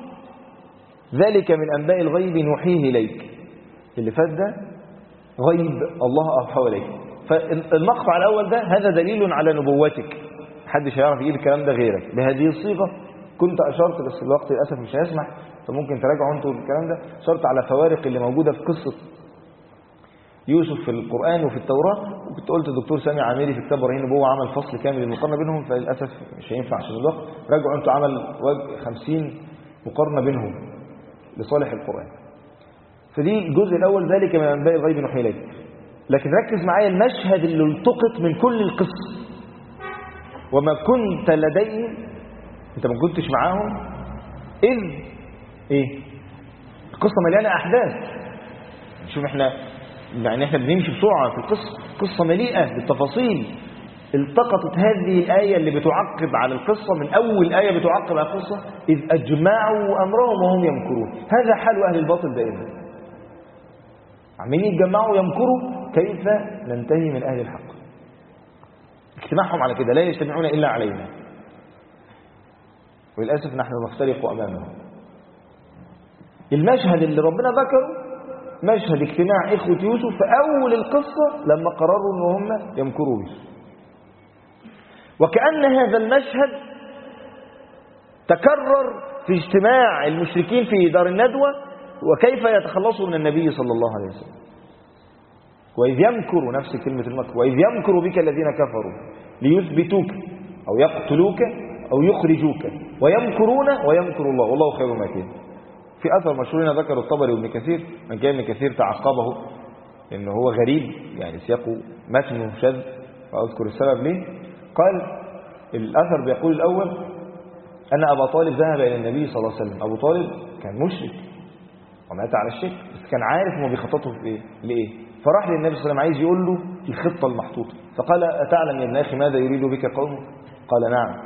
ذلك من أنباء الغيب نوحيه إليك. اللي فات ده غيب الله أوحاه إليك. فالمقطع الأول ده هذا دليل على نبوتك، محدش هيعرف يجيب الكلام ده غيرك بهذه الصيغة. كنت أشرت بس الوقت للأسف مش هيسمح، فممكن تراجعوا أنتوا الكلام ده. أشرت على فوارق اللي موجودة في قصة يوسف في القرآن وفي التوراة، وكنت قلت الدكتور سامي عامري في كتاب براهين النبوة عمل فصل كامل المقارنة بينهم، فللأسف مش هينفع عشان الوقت. راجعوا أنتوا عمل 50 مقارنة بينهم لصالح القرآن. فدي الجزء الأول ذلك من أنباء الغيب نوحي إليك. لكن ركز معايا المشهد اللي التقط من كل القصة. وما كنت لديهم، انت ما كنتش معاهم إذ ايه القصة مليانة أحداث. شوف احنا بنمشي بسرعة في القصة، قصة مليئة بالتفاصيل. التقطت هذه الآية اللي بتعقب على القصة، من أول آية بتعقب على القصة، إذ أجمعوا أمرهم وهم يمكرون. هذا حال أهل الباطل دائما، عمالين يتجمعوا يمكروا كيف ننتهي من أهل الحق. اجتماعهم على كده، لا يجتمعون إلا علينا، وللأسف نحن نفترق أمامهم. المشهد اللي ربنا ذكره مشهد اجتماع إخوة يوسف في أول القصة لما قرروا أن هم يمكروا يوسف. وكأن هذا المشهد تكرر في اجتماع المشركين في دار الندوة، وكيف يتخلصوا من النبي صلى الله عليه وسلم. وإذ يمكر، نفس كلمة المكر، وإذ يمكر بك الذين كفروا ليثبتوك أو يقتلوك أو يخرجوك ويمكرون ويمكر الله والله خير الماكرين. في أثر مشهور ذكر الطبري وابن كثير، من كان ابن كثير تعقبه إنه هو غريب، يعني سياقه متنه شذ، وأذكر السبب ليه. قال الأثر بيقول الأول أن أبا طالب ذهب إلى النبي صلى الله عليه وسلم. أبو طالب كان مشرك ومات على الشرك، بس كان عارف هو بيخططه في إيه لإيه. فراح للنبي صلى الله عليه وسلم عايز يقول له الخطة المحطوطة، فقال أتعلم يا ابن أخي ماذا يريد بك قومك؟ قال نعم.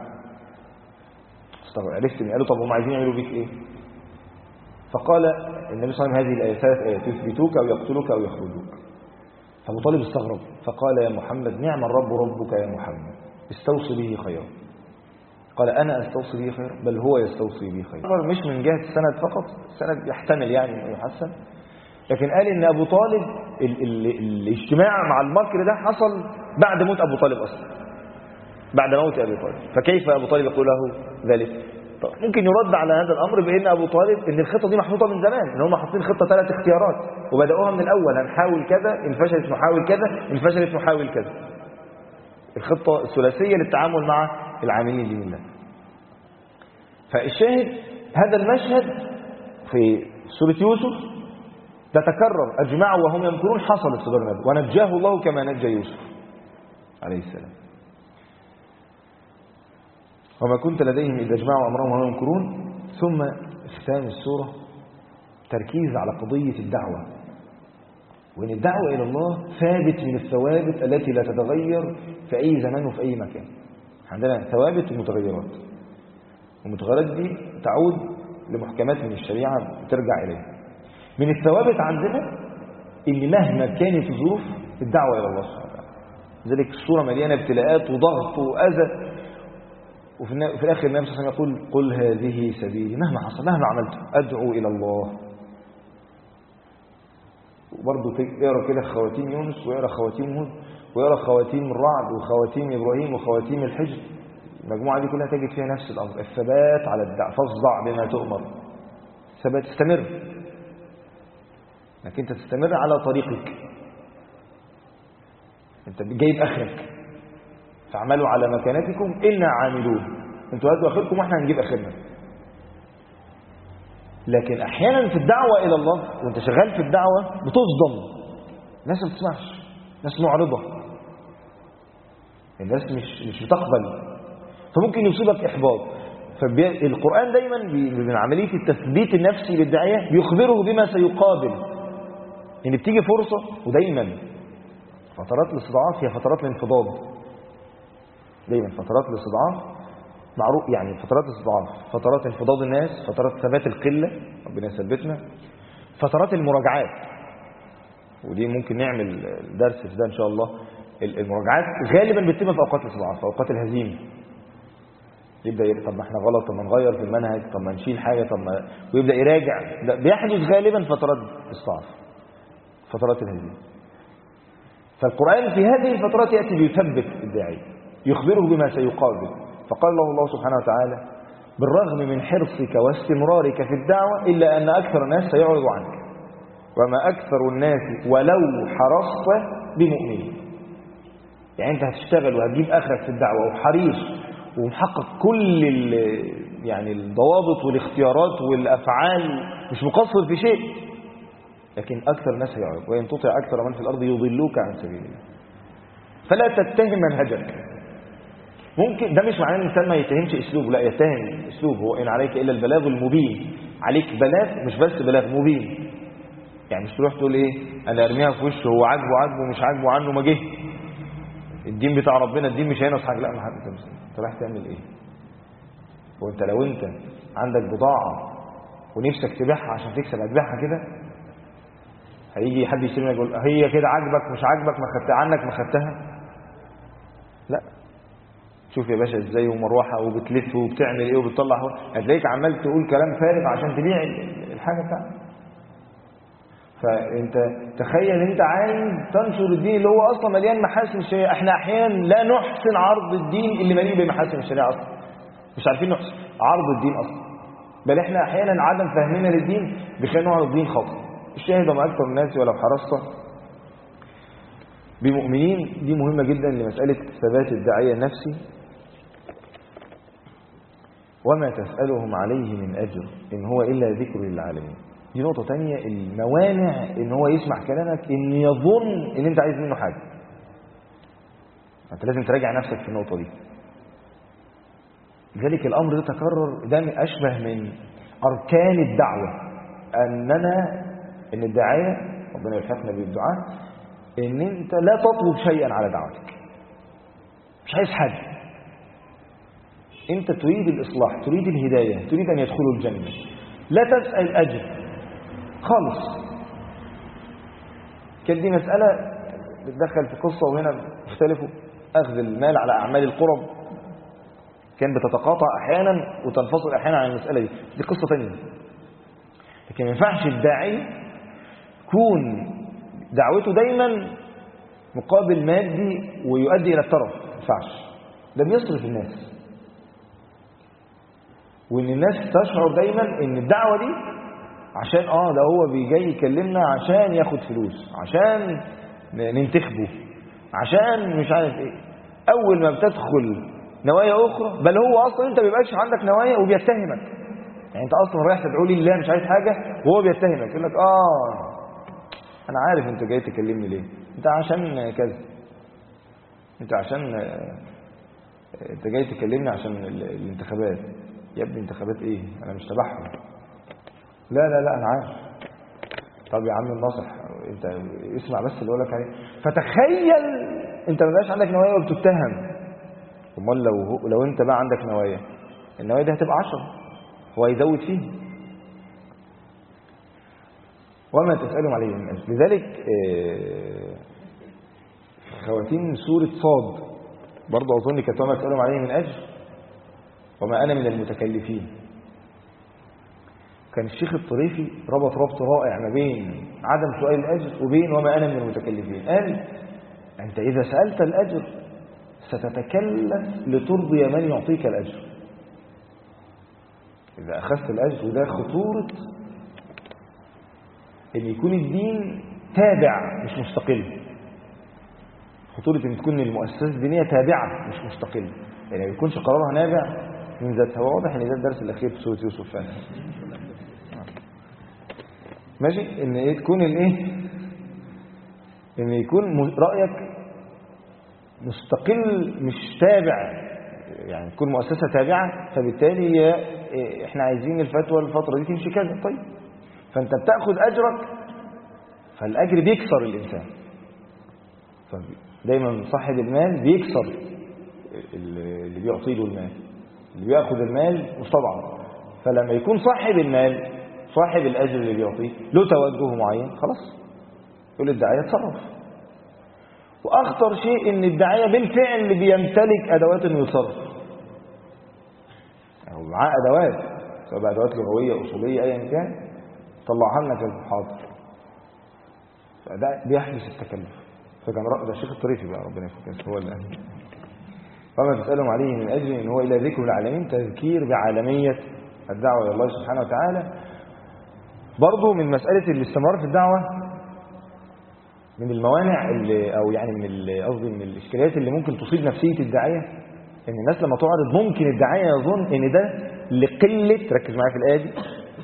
عرفت قال له طب هم عايزين يعملوا بك إيه؟ فقال النبي صلى الله عليه وسلم هذه الآيات 3 آيات يثبتوك أو يقتلوك أو يخرجوك. فأبو طالب استغرب فقال يا محمد نعم الرب ربك يا محمد استوصي به خيرا. قال أنا أستوصي به خيرا؟ بل هو يستوصي به خيرا. مش من جهة السند فقط، السند يحتمل يعني أن يحسن، لكن قال إن أبو طالب الاجتماع مع المكر ده حصل بعد موت أبو طالب أصلا، بعد موت أبي طالب. فكيف أبو طالب يقول له ذلك؟ طب ممكن يرد على هذا الأمر بأن أبو طالب إن الخطة دي محطوطة من زمان، إن هم حاطين خطة 3 اختيارات وبدأوها من الأول، هنحاول كذا، إن فشلت نحاول كذا، إن فشلت نحاول كذا. الخطة الثلاثية للتعامل مع العاملين دين الله. فالشاهد هذا المشهد في سورة يوسف تتكرر، أجمعوا وهم يمكرون، حصلت في دار النبي ونجاه الله كما نجى يوسف عليه السلام. وما كنت لديهم إذا اجمعوا أمرهم وهم يمكرون. ثم اختتام السورة تركيز على قضية الدعوة، وإن الدعوة إلى الله ثابت من الثوابت التي لا تتغير في أي زمان وفي أي مكان. عندنا ثوابت ومتغيرات، والمتغيرات دي تعود لمحكمات من الشريعة ترجع إليها. من الثوابت عندنا إن مهما كانت الظروف الدعوة إلى الله سبحانه وتعالى. لذلك السورة مليانة ابتلاءات وضغط وأذى، وفي الآخر النبي صلى الله عليه وسلم يقول قل هذه سبيلي، مهما حصل مهما عملت أدعو إلى الله. وبرضه اقرا كده خواتيم يونس، ويقرا خواتيم هود، ويقرا خواتيم الرعد، وخواتيم إبراهيم، وخواتيم الحجر. المجموعة دي كلها تجد فيها نفس الأمر، الثبات على الدعوة، فاصدع بما تؤمر. ثبات، استمر، لكن انت تستمر على طريقك، انت جايب اخرك، فاعملوا على مكانتكم إنا عاملون، انتوا هاتوا اخركم واحنا هنجيب اخرنا. لكن احيانا في الدعوة الى الله وانت شغال في الدعوة بتصدم، الناس ما بتسمعش، ناس معرضة، الناس مش بتقبل، فممكن يصيبك احباط. فالقرآن دايما من عملية التثبيت النفسي للداعية بيخبره بما سيقابل، ان بتيجي فرصة. ودايما فترات الاستضعاف هي فترات الانفضاض، دايما فترات الاستضعاف معروف، يعني فترات الاستضعاف فترات انفضاض الناس، فترات ثبات القلة، ربنا يثبتنا، فترات المراجعات. ودي ممكن نعمل درس في ده ان شاء الله. المراجعات غالبا بتتم في اوقات الاستضعاف، في اوقات الهزيمه. يبدا طب ما احنا غلط، طب ما نغير في المنهج، طب ما نشيل حاجه، طب ما، ويبدا يراجع. ده بيحدث غالبا فترات الاستضعاف، فترات الهزيمه. فالقرآن في هذه الفترات يأتي ليثبت الداعي، يخبره بما سيقابل. فقال له الله سبحانه وتعالى بالرغم من حرصك واستمرارك في الدعوة إلا أن أكثر الناس سيعرض عنك وما أكثر الناس ولو حرصت بمؤمنين. يعني أنت هتشتغل وهتجيب آخرك في الدعوة وحريص ومحقق كل يعني الضوابط والاختيارات والأفعال، مش مقصر في شيء، لكن أكثر الناس يعرض. وإن تطع أكثر من في الأرض يضلوك عن سبيل الله. فلا تتهم منهجك. ممكن ده مش معناه ان الانسان ما يتهمش اسلوبه، لا، يتهم اسلوبه. هو ان عليك الا البلاغ المبين، عليك بلاغ، مش بس بلاغ مبين. يعني مش تروح تقول ايه انا ارميها في وشه، هو عاجبه مش عاجبه عنه ما جه. الدين بتاع ربنا، الدين مش هينقص حاجه، لا، ما حد. انت رايح تعمل ايه؟ وانت لو انت عندك بضاعه ونفسك تبيعها عشان تكسب، هتبيعها كده؟ هيجي حد يشتري يقول هي كده عاجبك مش عاجبك، ما خدتها عنك ما خدتها؟ لا. شوف يا باشا ازاي، ومروحه وبتلف وبتعمل ايه وبتطلع، هتلاقيك عمال تقول كلام فارغ عشان تبيع الحاجه بتاعتك. فانت تخيل انت عايز تنشر الدين اللي هو اصلا مليان محاسن الشريعه. احنا احيانا لا نحسن عرض الدين اللي مليء بمحاسن الشريعه اصلا، مش عارفين نحسن عرض الدين اصلا، بل احنا احيانا عدم فهمنا للدين بيخلينا نعرض الدين خطأ. الشاهد وما اكثر الناس ولو حرصت بمؤمنين، دي مهمه جدا لمساله ثبات الداعيه النفسي. وما تسألهم عليه من أجر إن هو إلا ذكر للعالمين. دي نقطة تانية، الموانع إن هو يسمع كلامك إن يظن إن أنت عايز منه حاجة. أنت لازم تراجع نفسك في النقطة دي. لذلك الأمر ده تكرر، ده أشبه من أركان الدعوة، إن الداعية ربنا يلحقنا بالدعاء، إن أنت لا تطلب شيئا على دعوتك، مش عايز حاجة. أنت تريد الإصلاح، تريد الهداية، تريد أن يدخلوا الجنة، لا تسأل أجر خالص. كانت دي مسألة بتدخل في قصة، وهنا اختلفوا أخذ المال على أعمال القرب، كان بتتقاطع أحيانا وتنفصل أحيانا عن المسألة دي قصة تانية. لكن ما ينفعش الداعي يكون دعوته دايما مقابل مادي ويؤدي إلى الترف، ما ينفعش. ده بيصرف الناس، وإن الناس تشعر دايما إن الدعوة دي عشان ده هو بيجي يكلمنا عشان ياخد فلوس، عشان ننتخبه، عشان مش عارف ايه. اول ما بتدخل نوايا اخرى، بل هو اصلا انت ما بيبقاش عندك نوايا وبيتهمك. يعني انت اصلا رايح تدعو لي لله مش عايز حاجه وهو بيتهمك، يقول لك انا عارف انت جاي تكلمني ليه، انت عشان كذا، انت جاي تكلمني عشان الانتخابات. يا ابني انتخابات ايه؟ انا مش تبعهم. لا انا عارف. طب يا عم الناصح، انت اسمع بس اللي اقول لك عليه. فتخيل انت ما بقاش عندك نوايا وبتتهم. امال لو انت بقى عندك نوايا، النوايا دي هتبقى 10، هو هيزود فيه. وما تسألهم عليه من أجل. لذلك خواتيم سورة صاد برضه أظن كانت وما تسألهم عليه من أجل وما أنا من المتكلفين. كان الشيخ الطريفي ربط رائع ما بين عدم سؤال الأجر وبين وما أنا من المتكلفين. قال أنت إذا سألت الأجر ستتكلف لترضي من يعطيك الأجر. إذا أخذت الأجر، وده خطورة أن يكون الدين تابع مش مستقل. خطورة أن تكون المؤسسة الدينية تابعة مش مستقلة، يعني ما يكونش قرارها نابع من ذاتها. واضح أن ده الدرس الأخير في سورة يوسف فعلا. ماشي، أن تكون أن يكون رأيك مستقل مش تابع، يعني تكون مؤسسة تابعة، فبالتالي احنا عايزين الفتوى الفترة دي تمشي كذا. طيب فانت بتاخد اجرك، فالاجر بيكسر الانسان. دايما صاحب المال بيكسر اللي بيعطي له المال، اللي بياخد المال مش طبعا. فلما يكون صاحب المال صاحب الاجر اللي بيعطيه له توجه معين، خلاص يقول الداعية اتصرف. واخطر شيء ان الداعية بالفعل بيمتلك ادوات انه يتصرف، يعني معاه ادوات، سواء ادوات لغويه اصوليه ايا كان، طلعها لنا كده حاضر. فده بيحدث التكلف. فكان ده الشيخ الطريفي بقى ربنا يفكره هو اللي قال فما تسألهم عليه من اجل ان هو الى ذكر العالمين، تذكير بعالمية الدعوة الى الله سبحانه وتعالى. برضو من مسألة الاستمرار في الدعوة، من الموانع اللي او يعني قصدي من الاشكاليات اللي ممكن تصيب نفسية الداعية، ان الناس لما تعرض ممكن الداعية يظن ان ده لقلة، ركز معايا في الآية دي،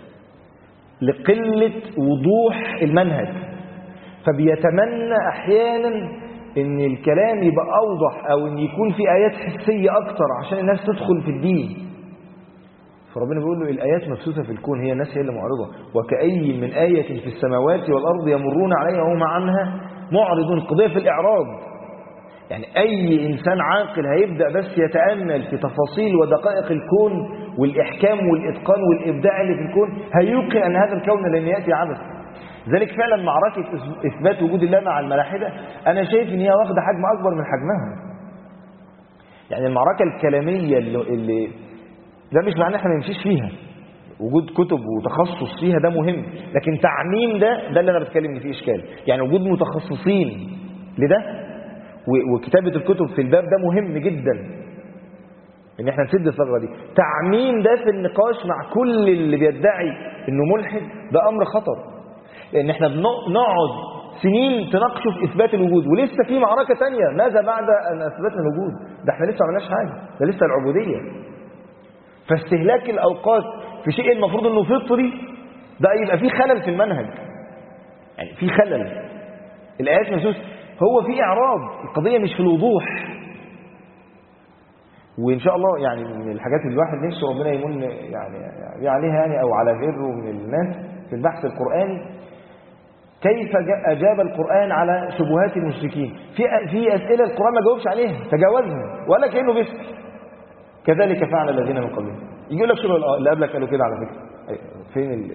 لقلة وضوح المنهج. فبيتمنى احيانا ان الكلام يبقى اوضح، او ان يكون في ايات حسية اكتر عشان الناس تدخل في الدين. فربنا بيقول له الآيات مبثوثة في الكون، هي الناس هي اللي معرضة. وكأي من آية في السماوات والأرض يمرون عليها وهم عنها معرضون. القضية في الإعراض. يعني أي إنسان عاقل هيبدأ بس يتأمل في تفاصيل ودقائق الكون والإحكام والإتقان والإبداع اللي في الكون، هيوقن أن هذا الكون لن يأتي عبث. ذلك فعلا معركة إثبات وجود الله مع الملاحدة أنا شايف إن هي واخدة حجم أكبر من حجمها. يعني المعركة الكلامية اللي ده مش معناه احنا ما نمشيش فيها، وجود كتب وتخصص فيها ده مهم، لكن تعميم ده اللي انا بتكلم فيه اشكال. يعني وجود متخصصين لده وكتابة الكتب في الباب ده مهم جدا، ان احنا نسد الثغرة دي. تعميم ده في النقاش مع كل اللي بيدعي انه ملحد ده امر خطر، لان احنا بنقعد سنين تناقشوا في اثبات الوجود، ولسه في معركة تانية ماذا بعد ان اثبتنا الوجود. ده احنا لسه ما عملناش حاجة، ده لسه العبودية. فاستهلاك الأوقات في شيء المفروض أنه فطري ده يبقى فيه خلل في المنهج، يعني فيه خلل. الآيات مسوس هو فيه إعراض، القضية مش في الوضوح. وإن شاء الله يعني من الحاجات اللي الواحد نفسه ربنا يمن يعني عليها يعني أو على غيره من الناس في البحث القرآني، كيف أجاب القرآن على شبهات المشركين. في أسئلة القرآن ما جاوبش عليها، تجاوزها ولا كأنه بيسأل. كذلك فعل الذين من قبلهم. يقول لك شو اللي قبلك قالوا كده على فكرة. فين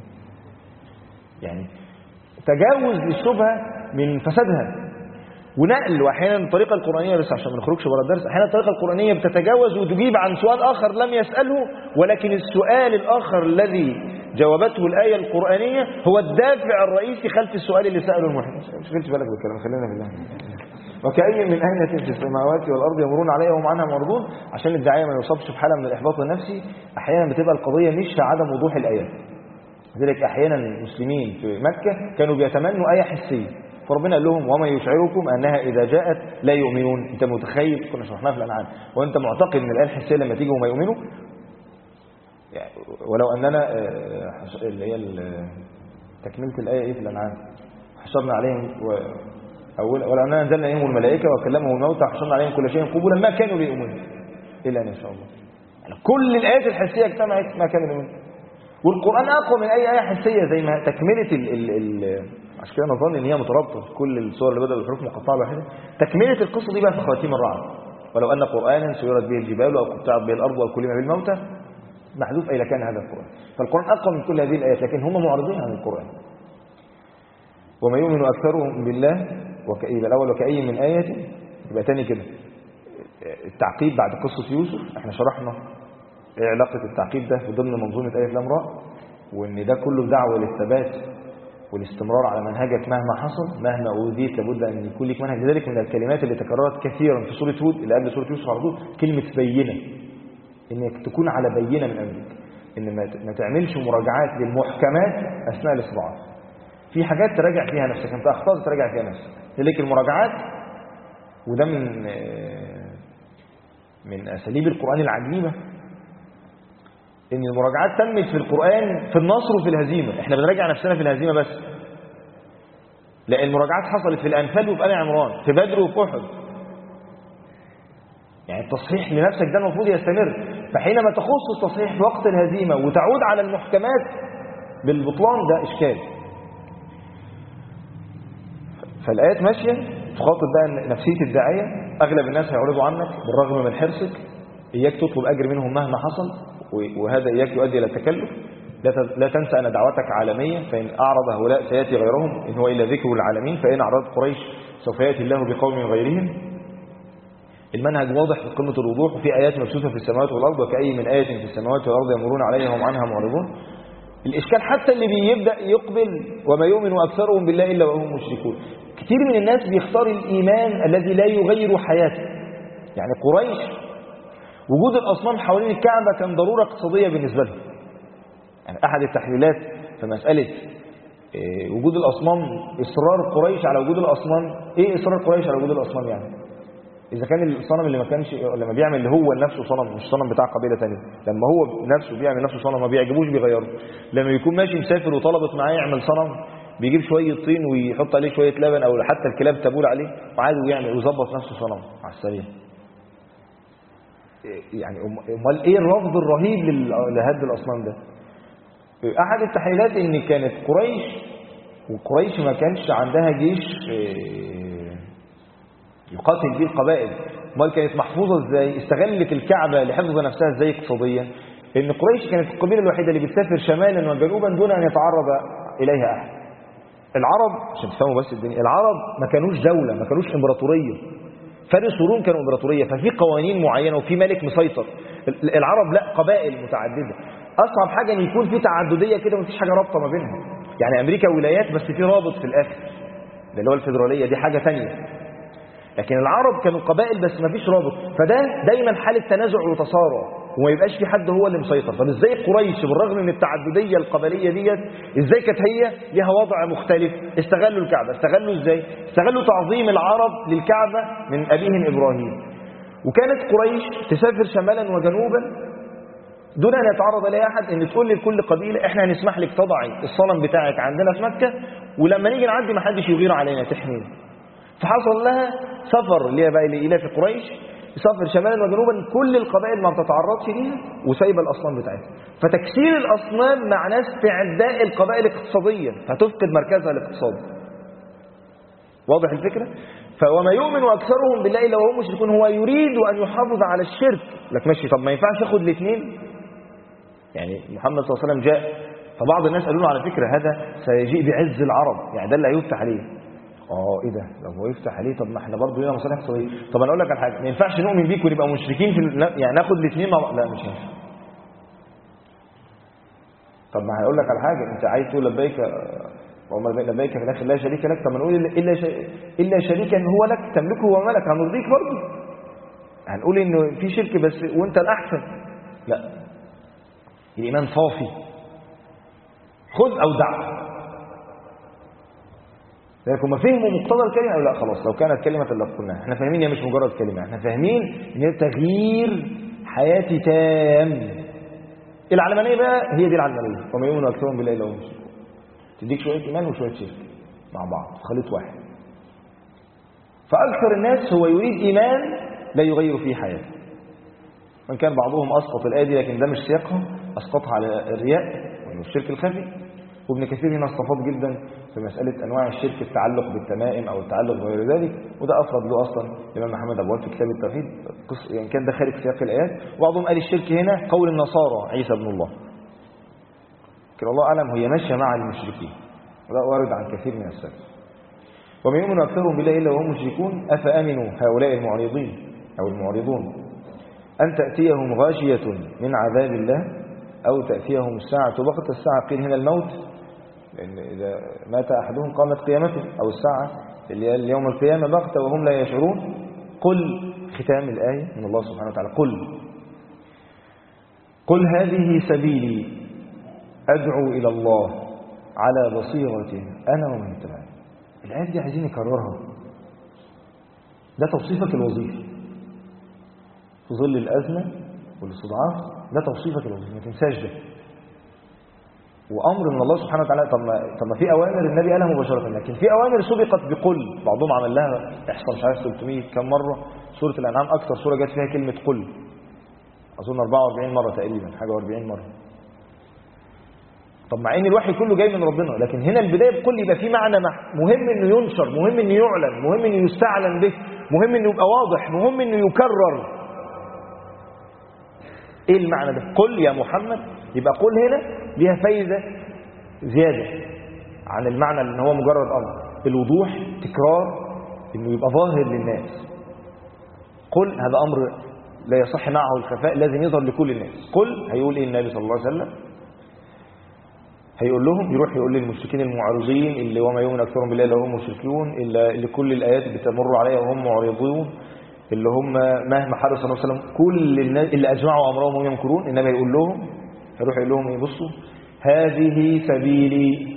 يعني تجاوز للشبهة من فسادها ونقل. واحيانا الطريقة القرآنية، بس عشان ما نخرجش بره الدرس، احيانا الطريقة القرآنية بتتجاوز وتجيب عن سؤال آخر لم يسأله، ولكن السؤال الآخر الذي جاوبته الآية القرآنية هو الدافع الرئيسي خلف السؤال اللي سأله المحب. مش خلت بالك بالكلام، خلينا بالله. وكأي من آية في السماوات والأرض يمرون عليها وهم عنها معرضون. عشان الداعية ما يصابش في حالة من الإحباط النفسي، أحيانا بتبقى القضية مش في عدم وضوح الآيات. لذلك أحيانا المسلمين في مكة كانوا بيتمنوا آية حسية، فربنا قال لهم وما يشعركم أنها إذا جاءت لا يؤمنون. أنت متخيل، كنا شرحناها في الأنعام، وأنت معتقد أن الآية الحسية لما تيجي وما يؤمنوا يعني. ولو أننا اللي هي تكملة الآية إيه في الأنعام، حشرنا عليهم ولو أننا أنزلنا إليهم الملائكة وكلمهم الموتى حشرنا عليهم كل شيء قبولا ما كانوا ليؤمنوا إلا أن يشاء الله. يعني كل الآيات الحسية اجتمعت ما كانوا ليؤمنوا. والقرآن أقوى من أي آية حسية، زي ما تكملة عشان كده نظن إن هي مترابطة، كل السور اللي بدأوا بالحروف مقطعة واحدة. تكملة القصة دي بقى في خواتيم الرعد، ولو أن قرآنا سيرت به الجبال أو قطعت به الأرض أو كلم به الموتى محذوف أي لكان هذا القرآن. فالقرآن أقوى من كل هذه الآيات، لكن هم معرضين عن القرآن. وما يؤمن أكثرهم بالله يبقى الأول وكأي من آية، يبقى تاني كده التعقيب بعد قصة يوسف. احنا شرحنا ايه علاقة التعقيب ده في ضمن منظومة آية الامرأة، وان ده كله دعوة للثبات والاستمرار على منهجك مهما حصل، مهما أوذيت لابد أن يكون لك منهج. لذلك من الكلمات اللي تكررت كثيرا في سورة هود اللي قبل سورة يوسف على طول كلمة بينة، انك تكون على بينة من أمرك، ان ما تعملش مراجعات للمحكمات أثناء الاستضعاف. في حاجات تراجع فيها نفسك، انت اخطأت تراجع فيها نفسك. لذلك المراجعات، وده من أساليب القرآن العجيبة، ان المراجعات تمت في القرآن في النصر وفي الهزيمة. احنا بنراجع نفسنا في الهزيمة بس، لا المراجعات حصلت في الأنفال وفي آل عمران، في بدر وفي أحد. يعني التصحيح لنفسك ده المفروض يستمر. فحينما تخص التصحيح في وقت الهزيمة وتعود على المحكمات بالبطلان، ده إشكال. فالآيات ماشية تخاطب بقى نفسية الداعية. أغلب الناس هيعرضوا عنك بالرغم من حرصك، إياك تطلب أجر منهم مهما حصل، وهذا إياك يؤدي إلى التكلف. لا تنسى أن دعوتك عالمية، فإن أعرض هؤلاء سيأتي غيرهم، إن هو إلا ذكر العالمين. فإن أعرض قريش سوف يأتي الله بقوم غيرهم. المنهج واضح في قمة الوضوح، وفي آيات مبثوثة في السماوات والأرض وكأي من آية في السماوات والأرض يمرون عليها وهم عنها معرضون. الإشكال حتى اللي بيبدأ يقبل وما يؤمن أكثرهم بالله إلا وهم مشركون. كتير من الناس بيختار الإيمان الذي لا يغير حياته. يعني قريش وجود الأصنام حوالين الكعبة كان ضرورة اقتصادية بالنسبة لهم. يعني أحد التحليلات في مسألة وجود الأصنام، إصرار قريش على وجود الأصنام. إيه إصرار قريش على وجود الأصنام؟ يعني إذا كان الصنم اللي ما كانش لما بيعمل اللي هو لنفسه صنم، مش صنم بتاع قبيلة تانية، لما هو نفسه بيعمل نفسه صنم ما بيعجبوش بيغيره. لما يكون ماشي مسافر وطلبت معاه يعمل صنم، بيجيب شوية طين ويحط عليه شوية لبن أو حتى الكلاب تبول عليه وعادي ويعمل ويظبط نفسه صنم على السريع. يعني امال ايه الرفض الرهيب لهد الأصنام ده؟ أحد التحليلات إن كانت قريش ما كانش عندها جيش يقاتل به القبائل. امال كانت محفوظة ازاي؟ استغلت الكعبة لحفظ نفسها ازاي اقتصاديا؟ لأن قريش كانت القبيلة الوحيدة اللي بتسافر شمالا وجنوبا دون أن يتعرض إليها أحد. العرب عشان تفهموا بس الدنيا، العرب ما كانوش دولة، ما كانوش إمبراطورية. فارس وروم كانوا إمبراطورية، ففي قوانين معينة وفي ملك مسيطر. العرب لا، قبائل متعددة. أصعب حاجة أن يكون في تعددية كده ومفيش حاجة رابطة ما بينهم. يعني أمريكا ولايات بس في رابط في الآخر اللي هو الفيدرالية، دي حاجة تانية. لكن العرب كانوا قبائل بس ما فيش رابط، فده دايما حالة تنازع وتصارع وما يبقاش في حد هو اللي مسيطر. طب ازاي قريش بالرغم من التعددية القبلية ديت ازاي كانت هي ليها وضع مختلف؟ استغلوا الكعبة. استغلوا ازاي؟ استغلوا تعظيم العرب للكعبة من أبيهم إبراهيم. وكانت قريش تسافر شمالا وجنوبا دون أن يتعرض لها أحد، إن تقول لكل قبيلة إحنا هنسمح لك تضعي الصنم بتاعك عندنا في مكة، ولما نيجي نعدي ما حدش يغير علينا تحمينا. فحصل لها سفر اللي هي بقى إلى في قريش، سفر شمالا وجنوبا كل القبائل ما بتتعرضش ليها وسايبه الأصنام بتاعتها. فتكسير الأصنام معناه استعداء القبائل اقتصاديا، فتفقد مركزها الاقتصادي. واضح الفكرة؟ فوما يؤمن أكثرهم بالله إلا وهم مشركون. هو يريد أن يحافظ على الشرك. لك ماشي، طب ما ينفعش ياخد الاثنين؟ يعني محمد صلى الله عليه وسلم جاء، فبعض الناس قالوا له على فكرة هذا سيجيء بعز العرب، يعني ده اللي هيفتح عليه. ايه ده؟ لو هو يفتح عليه طب ما احنا برضه لنا مصالح اقتصاديه. طب انا اقول لك على حاجه، ما ينفعش نؤمن بيك ونبقى مشركين في يعني ناخد الاثنين لا مش هينفع. طب ما هيقول لك على حاجة، انت عايز تقول لبيك لبيك في الاخر لا شريك لك، طب ما نقول الا شريكا هو لك تملكه وملك، هنرضيك برضه. هنقول انه في شرك بس وانت الاحسن. لا، الايمان صافي، خذ او دع. لكن ما فهموا مقتضى الكلمه او لا، خلاص لو كانت كلمه اللي قلناها احنا فاهمين هي مش مجرد كلمه، احنا فاهمين ان هي تغيير حياتي تام. العلمانيه بقى هي دي العلمانيه، وما يؤمن اكثرهم بالله الا هم مشركون. تديك شويه ايمان وشويه شرك مع بعض في خليط واحد. فاكثر الناس هو يريد ايمان لا يغير فيه حياته، وان كان بعضهم اسقط الايه دي لكن ده مش سياقها، اسقطها على الرياء والشرك الخفي. وابن كثير هنا استفاض جدا في مسألة أنواع الشرك، التعلق بالتمائم أو التعلق بغير ذلك، وده أفرد له أصلا الإمام محمد أبو وهب في كتاب التوحيد، يعني كان ده خارج سياق الآيات. وبعضهم قال الشرك هنا قول النصارى عيسى ابن الله، لكن الله أعلم هي ماشية مع المشركين، وده وارد عن كثير من السلف. وما يؤمن أكثرهم بالله إلا وهم مشركون أفأمنوا هؤلاء المعرضين أو المعرضون أن تأتيهم غاشية من عذاب الله أو تأتيهم الساعة بغتة. الساعة قيل هنا الموت، لأن إذا مات أحدهم قامت قيامته، أو الساعة اللي هي اليوم القيامة بغتة وهم لا يشعرون. قل، ختام الآية من الله سبحانه وتعالى، قل هذه سبيلي أدعو إلى الله على بصيرة أنا ومن اتبعني. الآية دي عايزين نكررها، ده توصيفك الوظيفي في ظل الأزمة والاستضعاف، ده توصيفك الوظيفي، ما تنساش ده. وأمر من الله سبحانه وتعالى. طب ما في أوامر النبي قالها مباشرة، لكن في أوامر سبقت بقل، بعضهم عمل لها إحصاء مش عارف 300 كم مرة. سورة الأنعام أكثر سورة جت فيها كلمة قل، أظن 44 مرة تقريبا، حاجة 40 مرة. طب مع ان الوحي كله جاي من ربنا، لكن هنا البدايه بقول يبقى في معنى مهم انه ينشر، مهم انه يعلن، مهم انه يستعلن به، مهم انه يبقى واضح، مهم انه يكرر. ايه المعنى ده؟ قل يا محمد. يبقى قل هنا ليها فايده زياده عن المعنى ان هو مجرد امر، الوضوح، تكرار، انه يبقى ظاهر للناس. قل هذا امر لا يصح معه الخفاء، لازم يظهر لكل الناس. قل هيقول ايه النبي صلى الله عليه وسلم؟ هيقول لهم، يروح يقول للمشركين المعارضين اللي وما يؤمن اكثرهم بالله الا هم مشركون، اللي كل الايات بتمر عليها وهم معرضون، اللي هم مهما حرص النبي صلى الله عليه وسلم كل الناس اللي اجمعوا امرهم وهم يمكرون. النبي يقول لهم، هيروح يقول لهم ايه؟ بصوا، هذه سبيلي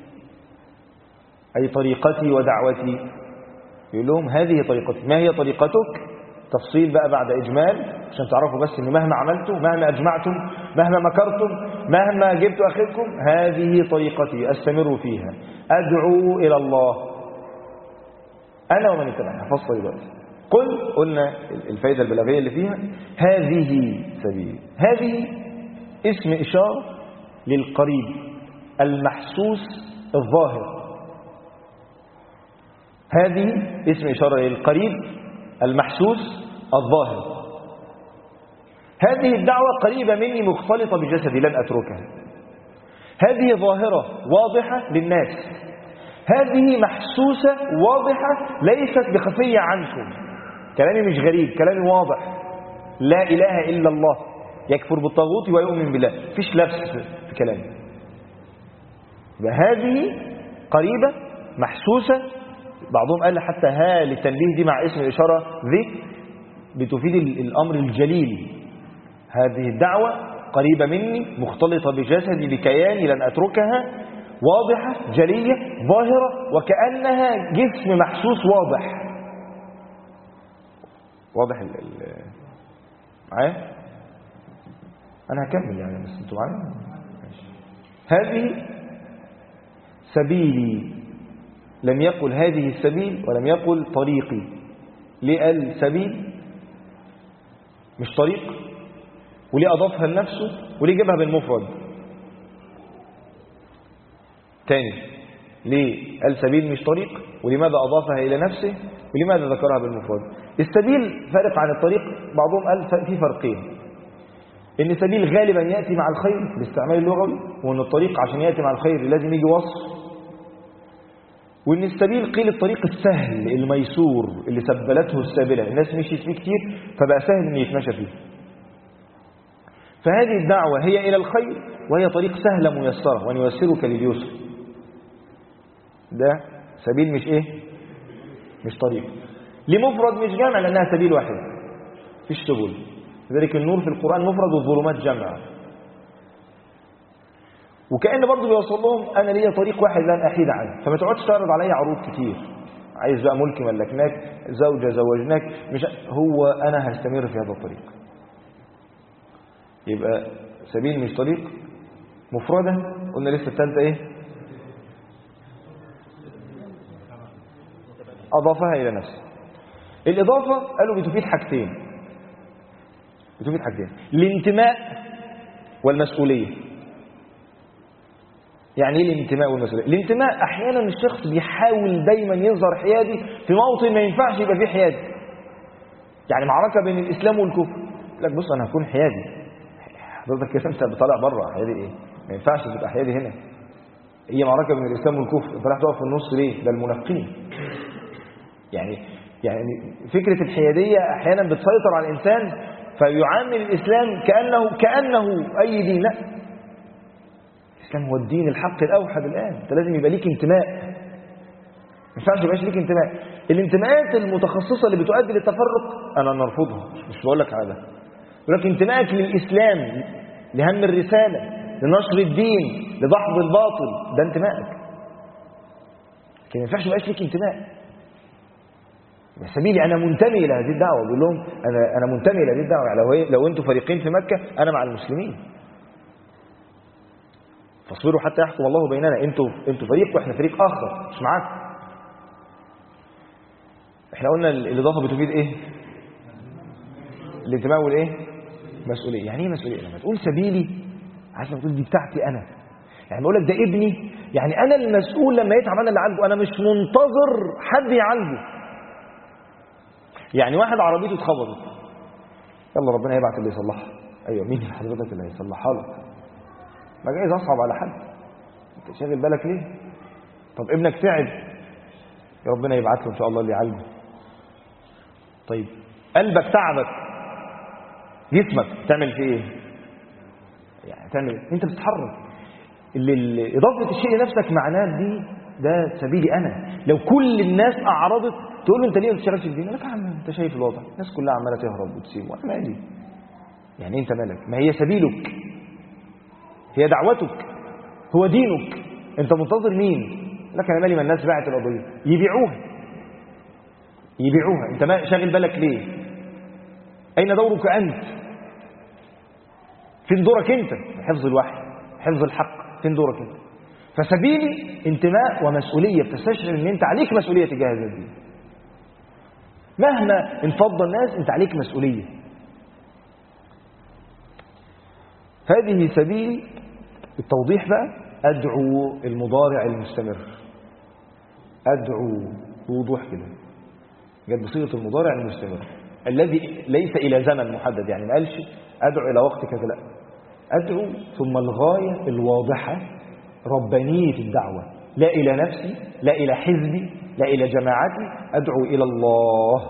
اي طريقتي ودعوتي. يقول لهم هذه طريقتي. ما هي طريقتك؟ تفصيل بقى بعد إجمال عشان تعرفوا بس إن مهما عملتم، مهما أجمعتم، مهما مكرتم، مهما جبتوا أخذكم، هذه طريقتي أستمروا فيها، أدعو إلى الله أنا ومن اتبعني. هفصل دلوقتي. قل، قلنا الفائدة البلاغية اللي فيها هذه سبيل. هذه اسم إشارة للقريب المحسوس الظاهر. هذه اسم إشارة للقريب المحسوس الظاهر. هذه الدعوة قريبة مني مختلطة بجسدي لن أتركها. هذه ظاهرة واضحة للناس، هذه محسوسة واضحة ليست بخفية عنكم. كلامي مش غريب، كلامي واضح. لا إله إلا الله، يكفر بالطاغوت ويؤمن بالله، فيش لبس في كلامي. هذه قريبة محسوسة. بعضهم قال حتى ها للتنبيه دي مع اسم الإشارة ذي بتفيد الأمر الجليل. هذه الدعوة قريبة مني مختلطة بجسدي بكياني لن أتركها، واضحة جلية ظاهرة وكأنها جسم محسوس واضح. واضح معايا؟ أنا هكمل يعني بس انتوا معايا. هذه سبيلي، لم يقل هذه السبيل ولم يقل طريقي. ليه قال سبيل مش طريق؟ وليه أضافها لنفسه؟ وليه جابها بالمفرد تاني؟ ليه قال سبيل مش طريق؟ ولماذا أضافها إلى نفسه؟ ولماذا ذكرها بالمفرد؟ السبيل فارق عن الطريق. بعضهم قال في فرقين، إن السبيل غالبا يأتي مع الخير باستعمال اللغوي، وإن الطريق عشان يأتي مع الخير لازم يجي وصف. وإن السبيل قيل الطريق السهل الميسور اللي سبلته السابلة، الناس مشيت فيه كتير فبقى سهل إن يتمشى فيه. فهذه الدعوة هي إلى الخير، وهي طريق سهلة ميسرة ونيسرك لليسر. ده سبيل مش إيه؟ مش طريق. لمفرد مش جمع لأنها سبيل واحد، فيش سبل. لذلك النور في القرآن مفرد والظلمات جمع. وكأن برضه بيوصل لهم أنا ليا طريق واحد لن أحيد عنه، فما تقعدش تعرض علي عروض كتير. عايز بقى ملك ملكناك، زوجة زوجناك، مش هو أنا هستمر في هذا الطريق. يبقى سبيل مش طريق، مفردة. قلنا لسه الثالثة إيه؟ أضافها إلى نفسه. الإضافة قالوا بتفيد حاجتين، الانتماء والمسؤولية. يعني ايه الانتماء والمسؤولية؟ الانتماء احيانا الشخص بيحاول دايما يظهر حيادي في موطن ما ينفعش يبقى فيه حيادي. يعني معركة بين الاسلام والكفر، يقول لك بص انا هكون حيادي. حضرتك كده انت بطلع بره، حيادي ايه؟ ما ينفعش تبقى حيادي هنا. هي معركة بين الاسلام والكفر، انت راح تقف في النص ليه؟ ده المنافقين. يعني فكرة الحيادية احيانا بتسيطر على الانسان فيعامل الاسلام كأنه اي دين. لا، الإسلام هو الدين الحق الأوحد الآن. أنت لازم يبقى ليك انتماء، ما ينفعش يبقاش ليك انتماء. الانتماءات المتخصصة اللي بتؤدي للتفرق أنا نرفضها، مش بقول لك هذا، ولكن انتمائك للإسلام، لهم الرسالة، لنشر الدين، لدحض الباطل، ده انتمائك. لكن ما ينفعش يبقاش ليك انتماء. سبيلي أنا منتمي إلى هذه الدعوة، بقول لهم أنا منتمي إلى هذه الدعوة. يعني لو أنتوا فريقين في مكة أنا مع المسلمين، فاصبروا حتى يحكم الله بيننا. انتوا فريق واحنا فريق اخر مش معاكم. احنا قلنا الاضافه بتفيد ايه؟ الانتماء والايه؟ مسؤوليه. يعني ايه مسؤوليه؟ لما تقول سبيلي عايز تقول دي بتاعتي انا، يعني بقول لك ده ابني، يعني انا المسؤول لما يتعب انا اللي اعالجه، انا مش منتظر حد يعالجه. يعني واحد عربيته اتخبطت، يلا ربنا يبعت اللي يصلحها. ايوه، مين حضرتك اللي هيصلحها لك؟ ما جايز اصعب على حد، انت شاغل بالك ليه؟ طب ابنك تعب، يا ربنا يبعت له ان شاء الله اللي يعالجه. طيب قلبك تعبك، جسمك تعمل فيه ايه؟ يعني تعمل ايه؟ انت بتتحرك. اضافه الشيء لنفسك معناه ده سبيلي انا. لو كل الناس اعرضت تقول له انت ليه ما بتشتغلش في الدين؟ لك يا عم انت شايف الوضع، الناس كلها عماله تهرب وتسيب، وانا مالي؟ يعني انت مالك؟ ما هي سبيلك، هي دعوتك، هو دينك، انت منتظر مين؟ لك انا مالي ما الناس باعت القضيه، يبيعوها، انت ما شاغل بالك ليه؟ اين دورك انت؟ فين دورك انت؟ حفظ الوحي، حفظ الحق، فين دورك انت؟ فسبيلي انتماء ومسؤوليه، بتستشعر ان انت عليك مسؤوليه تجاه هذا الدين. مهما انفض الناس انت عليك مسؤوليه. هذه سبيلي. التوضيح بقى، أدعو المضارع المستمر، أدعو بوضوح كده، جت بصيغة المضارع المستمر الذي ليس إلى زمن محدد. يعني ما قالش أدعو إلى وقت كذا، لا، أدعو ثم الغاية الواضحة، ربانية الدعوة، لا إلى نفسي، لا إلى حزبي، لا إلى جماعتي، أدعو إلى الله.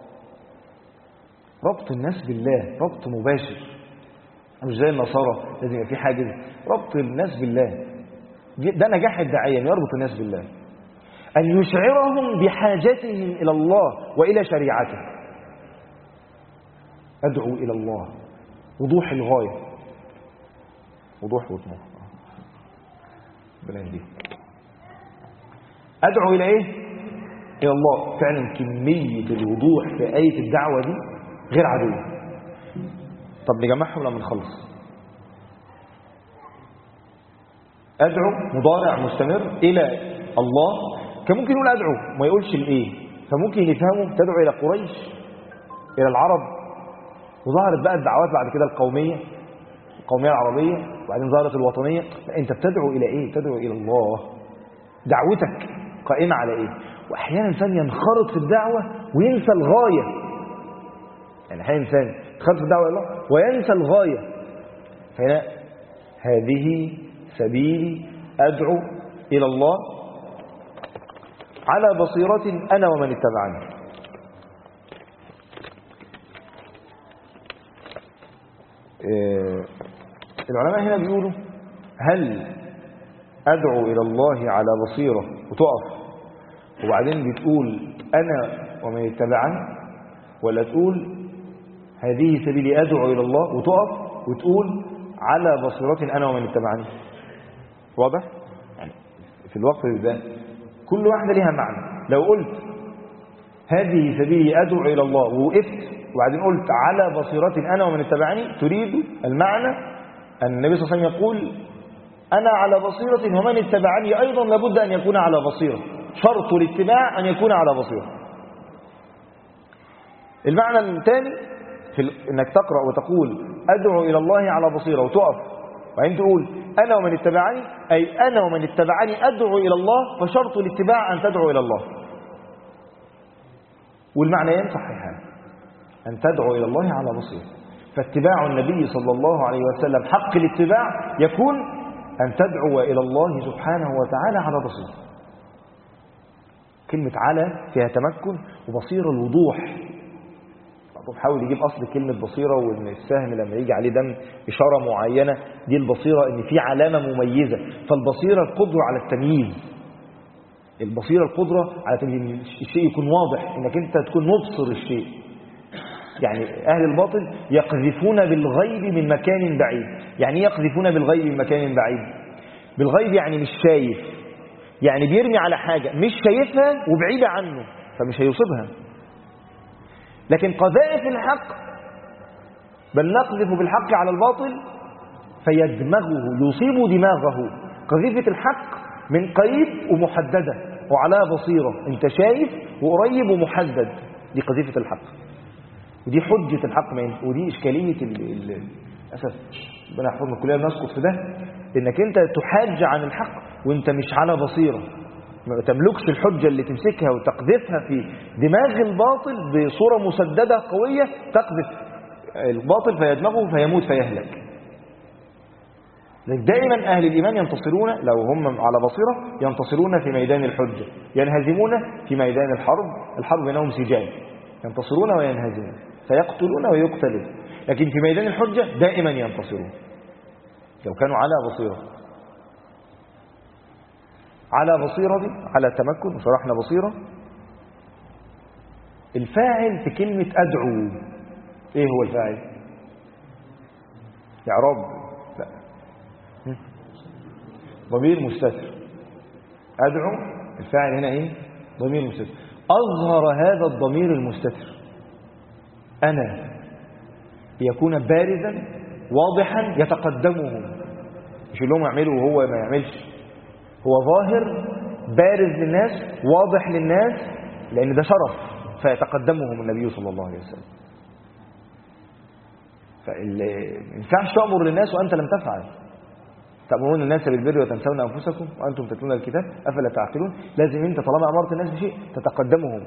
ربط الناس بالله ربط مباشر، مش زي النصارى لازم يبقى في حاجز. ربط الناس بالله، ده نجاح الداعية، يربط الناس بالله، أن يشعرهم بحاجتهم إلى الله وإلى شريعته. أدعو إلى الله، وضوح الغاية، وضوح وطموح. بلندي أدعو إلى إيه؟ إلى الله. فعلا كمية الوضوح في آية الدعوة دي غير عادية. طب نجمعهم لما نخلص. أدعو مضارع مستمر إلى الله. كان ممكن يقول أدعو ما يقولش الإيه، فممكن يفهموا تدعو إلى قريش، إلى العرب. وظهرت بقى الدعوات بعد كده القومية العربية، وبعدين ظهرت الوطنية. أنت بتدعو إلى إيه؟ تدعو إلى الله. دعوتك قائمة على إيه؟ وأحيانا إنسان ينخرط في الدعوة وينسى الغاية. يعني أحيانا إنسان ينخرط في الدعوة إلى الله وينسى الغاية. فهنا هذه سبيلي، أدعو إلى الله على بصيرة أنا ومن اتبعني. العلماء هنا بيقولوا هل أدعو إلى الله على بصيرة وتقف وبعدين بتقول أنا ومن اتبعني، ولا تقول هذه سبيلي أدعو إلى الله وتقف وتقول على بصيرة أنا ومن اتبعني؟ واضح؟ يعني في الوقت ده كل واحدة لها معنى. لو قلت هذه سبيلي أدعو إلى الله ووقفت وبعدين قلت على بصيرة أنا ومن اتبعني، تريد المعنى أن النبي صلى الله عليه وسلم يقول أنا على بصيرة ومن اتبعني أيضا لابد أن يكون على بصيرة، شرط الاتباع أن يكون على بصيرة. المعنى الثاني أنك تقرأ وتقول أدعو إلى الله على بصيرة وتقف وبعدين تقول أنا ومن اتبعني، أي أنا ومن اتبعني أدعو إلى الله، فشرط الاتباع أن تدعو إلى الله. والمعنيين صحيحان، أن تدعو إلى الله على بصيرة. فاتباع النبي صلى الله عليه وسلم حق الاتباع يكون أن تدعو إلى الله سبحانه وتعالى على بصيرة. كلمة على فيها تمكن، وبصيرة الوضوح. حاول يجيب أصل كلمة بصيرة، وإن السهم لما يجي عليه دم إشارة معينة دي البصيرة، إن في علامة مميزة. فالبصيرة القدرة على التمييز، البصيرة القدرة على تمييز الشيء، يكون واضح إنك أنت تكون مبصر الشيء. يعني أهل الباطل يقذفون بالغيب من مكان بعيد. يعني يقذفون بالغيب من مكان بعيد؟ بالغيب يعني مش شايف، يعني بيرمي على حاجة مش شايفها وبعيدة عنه فمش هيصيبها. لكن قذائف الحق، بل نقذف بالحق على الباطل فيدمغه، يصيب دماغه. قذيفة الحق من قريب ومحددة وعلى بصيرة، انت شايف وقريب ومحدد، دي قذيفة الحق، ودي حجة الحق. ودي إشكالية للأسف ربنا يحفظنا كلنا نسقط في ده، إنك أنت تحاج عن الحق وأنت مش على بصيرة، ما تملكش الحجة اللي تمسكها وتقذفها في دماغ الباطل بصورة مسددة قوية، تقذف الباطل فيدمغه فيموت فيهلك. دائما أهل الإيمان ينتصرون لو هم على بصيرة، ينتصرون في ميدان الحجة، ينهزمون في ميدان الحرب. الحرب بينهم سجال، ينتصرون وينهزمون، فيقتلون ويقتلون. لكن في ميدان الحجة دائما ينتصرون لو كانوا على بصيرة. على بصيرة دي على تمكن، وشرحنا بصيرة. الفاعل في كلمة أدعو إيه هو الفاعل؟ إعراب؟ لا، ضمير مستتر. أدعو الفاعل هنا إيه؟ ضمير مستتر. أظهر هذا الضمير المستتر أنا ليكون بارزا واضحا يتقدمهم، مش اللي هم يعملوا وهو ما يعملش، هو ظاهر بارز للناس واضح للناس، لأن ده شرف فيتقدمهم النبي صلى الله عليه وسلم. فما ينفعش تأمر للناس وأنت لم تفعل. تأمرون الناس بالبر وتنسون أنفسكم وأنتم تتلون الكتاب أفلا تعقلون. لازم أنت طالما أمرت الناس بشيء تتقدمهم.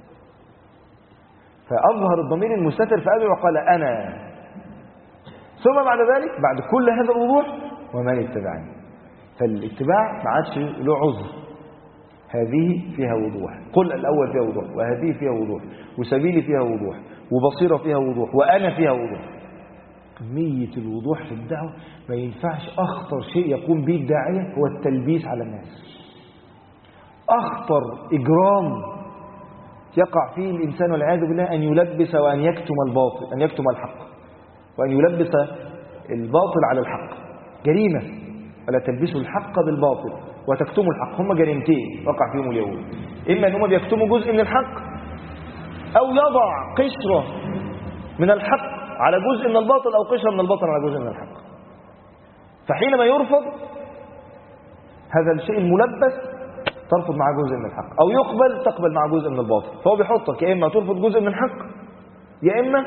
فأظهر الضمير المستتر فأدعو وقال أنا، ثم بعد ذلك بعد كل هذا الوضوح ومن اتبعني. فالاتباع ما عادش له عذر، هذه فيها وضوح. قل الأول فيها وضوح، وهذه فيها وضوح، وسبيلي فيها وضوح، وبصيرة فيها وضوح، وأنا فيها وضوح. كمية الوضوح في الدعوة ما ينفعش. أخطر شيء يقوم به الداعية هو التلبيس على الناس. أخطر إجرام يقع فيه الإنسان والعياذ بالله أن يلبس وأن يكتم الباطل، أن يكتم الحق، وأن يلبس الباطل على الحق. جريمة. ولا تلبسوا الحق بالباطل وتكتموا الحق. هم جريمتين وقع فيهم اليهود، إما أنهم بيكتموا جزء من الحق، أو يضع قشرة من الحق على جزء من الباطل، أو قشرة من الباطل على جزء من الحق. فحينما يرفض هذا الشيء الملبس ترفض معه جزء من الحق، أو يقبل تقبل معه جزء من الباطل. فهو بيحطك يا إما ترفض جزء من الحق، يا إما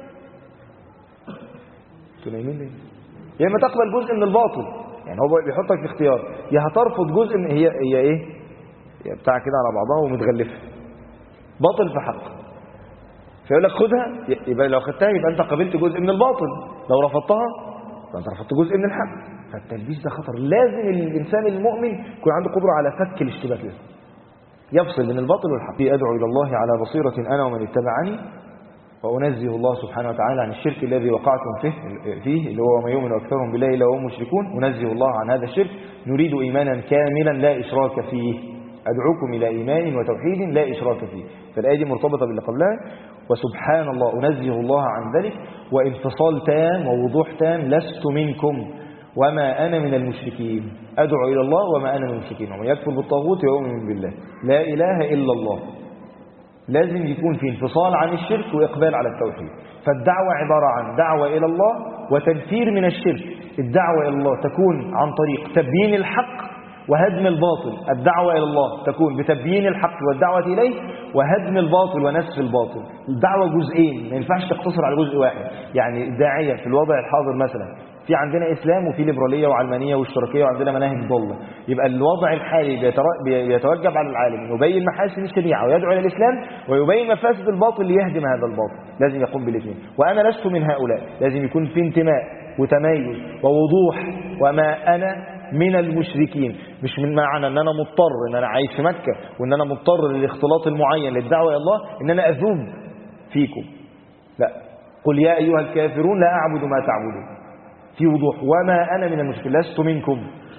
يا إما تقبل جزء من الباطل. يعني هو بيحطك في اختيار، يا هترفض جزء من هي إيه، هي بتاع كده على بعضها ومتغلفة، باطل في حق. فيقول لك خدها، يبقى لو خدتها يبقى أنت قبلت جزء من الباطل، لو رفضتها فأنت رفضت جزء من الحق. فالتلبيس ده خطر. لازم الإنسان المؤمن يكون عنده قدرة على فك الاشتباك ده، يفصل بين الباطل والحق. أدعو إلى الله على بصيرة أنا ومن اتبعني وأنزه الله سبحانه وتعالى عن الشرك الذي وقعتم فيه اللي هو ما يؤمن أكثرهم بالله إلا وهم مشركون. أنزه الله عن هذا الشرك، نريد إيمانا كاملا لا إشراك فيه، أدعوكم إلى إيمان وتوحيد لا إشراك فيه. فالآية دي مرتبطة باللي قبلها. وسبحان الله، أنزه الله عن ذلك، وانفصال تام ووضوح تام، لست منكم وما أنا من المشركين، أدعو إلى الله وما أنا من المشركين، ومن يكفر بالطاغوت ويؤمن بالله لا إله إلا الله. لازم يكون في انفصال عن الشرك وإقبال على التوحيد. فالدعوة عبارة عن دعوة إلى الله وتنفير من الشرك. الدعوة إلى الله تكون عن طريق تبيين الحق وهدم الباطل. الدعوة إلى الله تكون بتبيين الحق والدعوة إليه وهدم الباطل ونسف الباطل. الدعوة جزئين، ما ينفعش تقتصر على جزء واحد. يعني الداعية في الوضع الحاضر مثلا في عندنا إسلام وفي ليبرالية وعلمانية واشتراكية وعندنا مناهج ضالة، يبقى الوضع الحالي بيتوجب على العالم أن يبين محاسن الشريعة ويدعو إلى الإسلام، ويبين مفاسد الباطل ليهدم هذا الباطل. لازم يقوم بالاثنين. وأنا لست من هؤلاء، لازم يكون في انتماء وتميز ووضوح. وما أنا من المشركين، مش من معنى أن أنا مضطر أن أنا عايش في مكة وأن أنا مضطر للاختلاط المعين للدعوة إلى الله أن أنا أذوب فيكم. لا، قل يا أيها الكافرون لا أعبد ما تعبدون، في وضوح. وما أنا من المشركين، لست منكم.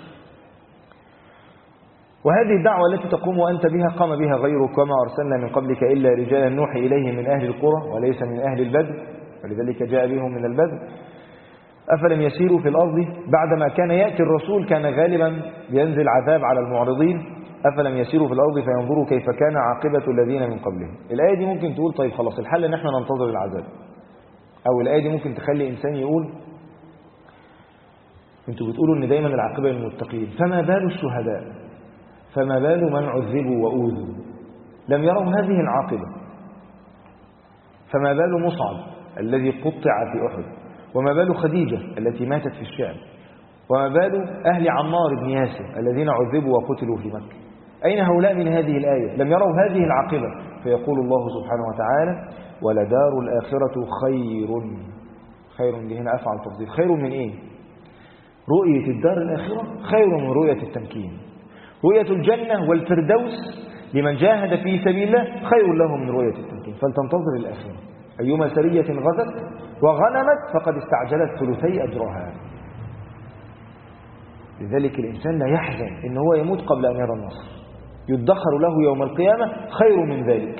وهذه الدعوة التي تقوم وأنت بها قام بها غيرك، وما أرسلنا من قبلك إلا رجالا نوحي إليهم من أهل القرى وليس من أهل البدو، ولذلك جاء بهم من البدو. أفلم يسيروا في الأرض بعدما كان يأتي الرسول كان غالبا ينزل عذاب على المعرضين. أفلم يسيروا في الأرض فينظروا كيف كان عاقبة الذين من قبلهم. الآية دي ممكن تقول طيب خلاص الحل ان احنا ننتظر العذاب، أو الآية دي ممكن تخلي إنسان يقول انتوا بتقولوا ان دايما العاقبة للمتقين، فما بال الشهداء، فما بال من عذبوا وأوذوا لم يروا هذه العاقبة، فما بال مصعب الذي قطع في أحد، وما بال خديجة التي ماتت في الشام، وما بال أهل عمار بن ياسر الذين عذبوا وقتلوا في مكة. أين هؤلاء من هذه الآية؟ لم يروا هذه العاقبة. فيقول الله سبحانه وتعالى ولدار الآخرة خير. خير دي هنا أفعل تفضيل. خير من إيه؟ رؤية الدار الآخرة خير من رؤية التمكين. رؤية الجنة والفردوس لمن جاهد في سبيل الله خير له من رؤية التمكين. فلتنتظر الآخرة. أيما سرية غزت وغنمت فقد استعجلت ثلثي أجرها. لذلك الإنسان لا يحزن إن هو يموت قبل أن يرى النصر، يدخر له يوم القيامة خير من ذلك.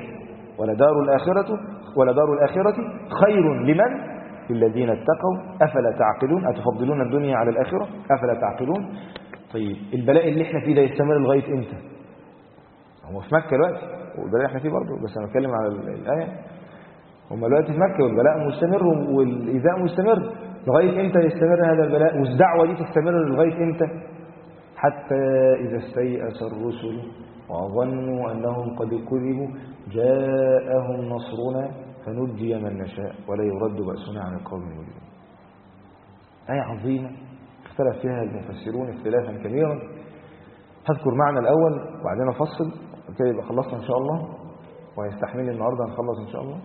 ولدار الآخرة خير لمن؟ للذين اتقوا أفلا تعقلون. أتفضلون الدنيا على الآخرة أفلا تعقلون. طيب البلاء اللي احنا فيه ده يستمر لغاية امتى؟ هو في مكة دلوقتي والبلاء احنا فيه برضه، بس انا بتكلم على الآية. هم دلوقتي في مكة والبلاء مستمر والإيذاء مستمر. لغاية امتى يستمر هذا البلاء؟ والدعوة دي تستمر لغاية امتى؟ حتى إذا استيأس الرسل وظنوا أنهم قد كذبوا جاءهم نصرنا فنجي من نشاء ولا يرد بأسنا عن القوم المجرمين. آية عظيمة اختلف فيها المفسرون اختلافا كبيرا. هذكر معنى الأول وبعدين أفصل كده يبقى خلصنا إن شاء الله، ويستحمل النهاردة نخلص إن شاء الله.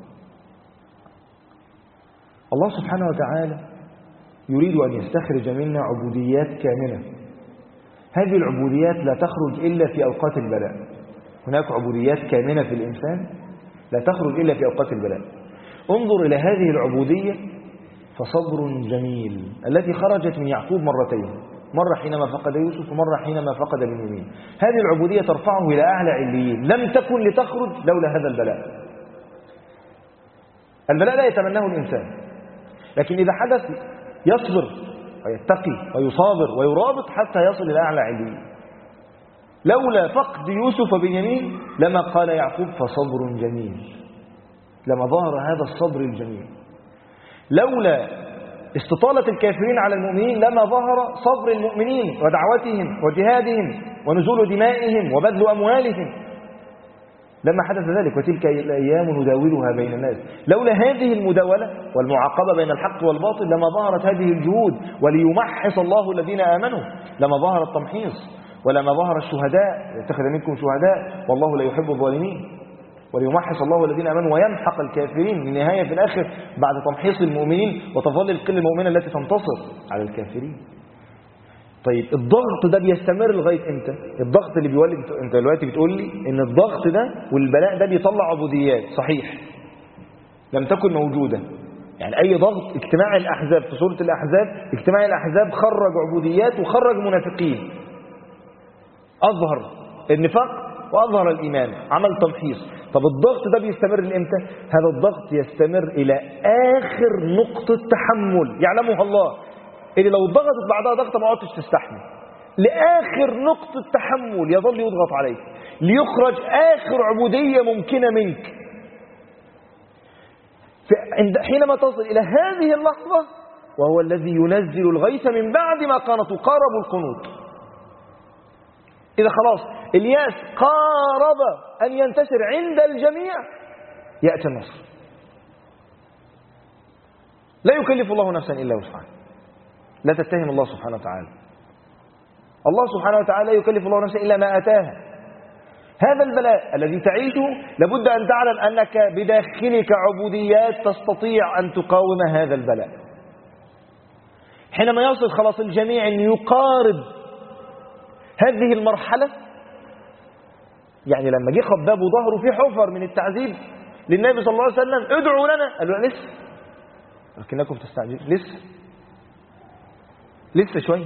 الله سبحانه وتعالى يريد أن يستخرج منا عبوديات كاملة. هذه العبوديات لا تخرج إلا في أوقات البلاء. هناك عبوديات كاملة في الإنسان لا تخرج إلا في أوقات البلاء. انظر إلى هذه العبودية فصبر جميل التي خرجت من يعقوب مرتين، مرة حينما فقد يوسف ومرة حينما فقد بنيامين. هذه العبودية ترفعه إلى أعلى عليين، لم تكن لتخرج لولا هذا البلاء. البلاء لا يتمناه الإنسان، لكن إذا حدث يصبر ويتقي ويصابر ويرابط حتى يصل إلى أعلى عليين. لولا فقد يوسف وبنيامين لما قال يعقوب فصبر جميل، لما ظهر هذا الصبر الجميل. لولا استطالة الكافرين على المؤمنين لما ظهر صبر المؤمنين ودعوتهم وجهادهم ونزول دمائهم وبذل أموالهم لما حدث ذلك. وتلك الأيام نداولها بين الناس. لولا هذه المداولة والمعاقبة بين الحق والباطل لما ظهرت هذه الجهود وليمحص الله الذين آمنوا، لما ظهر التمحيص ولما ظهر الشهداء يتخذ منكم شهداء والله لا يحب الظالمين، وليمحص الله الذين آمنوا ويمحق الكافرين. النهاية في الآخر بعد تمحيص المؤمنين وتظل القلة المؤمنة التي تنتصر على الكافرين. طيب الضغط ده بيستمر لغاية امتى؟ الضغط اللي بيولد، انت دلوقتي بتقول لي ان الضغط ده والبلاء ده بيطلع عبوديات، صحيح. لم تكن موجودة. يعني أي ضغط، اجتماع الأحزاب في سورة الأحزاب، اجتماع الأحزاب خرج عبوديات وخرج منافقين، أظهر النفاق وأظهر الإيمان، عمل تمحيص. طب الضغط ده بيستمر لإمتى؟ هذا الضغط يستمر إلى آخر نقطة تحمل يعلمها الله، اللي لو ضغطت بعدها ضغطة ما عدتش تستحمل، لآخر نقطة تحمل يظل يضغط عليك ليخرج آخر عبودية ممكنة منك. حينما تصل إلى هذه اللحظة، وهو الذي ينزل الغيث من بعد ما كانت تقارب القنوط. إذا خلاص الياس قارب أن ينتشر عند الجميع، يأتي النصر. لا يكلف الله نفسا إلا وسعها. لا تتهم الله سبحانه وتعالى. الله سبحانه وتعالى لا يكلف الله نفسا إلا ما آتاها. هذا البلاء الذي تعيشه لابد أن تعلم أنك بداخلك عبوديات تستطيع أن تقاوم هذا البلاء. حينما يصل خلاص الجميع أن يقارب هذه المرحلة، يعني لما جه خباب وظهره في حفر من التعذيب للنبي صلى الله عليه وسلم، ادعوا لنا، قال له لسه، لكنكم تستعجلون، لسه شوية،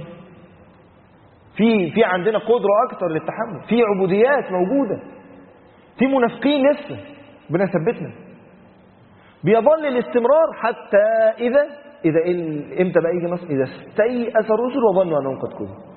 في عندنا قدرة أكثر للتحمل، في عبوديات موجودة، في منافقين لسه بنثبتنا. بيظل الاستمرار حتى إذا إمتى بقى يجي نصر؟ إذا استيأس الرسل وظنوا أنهم قد كذبوا.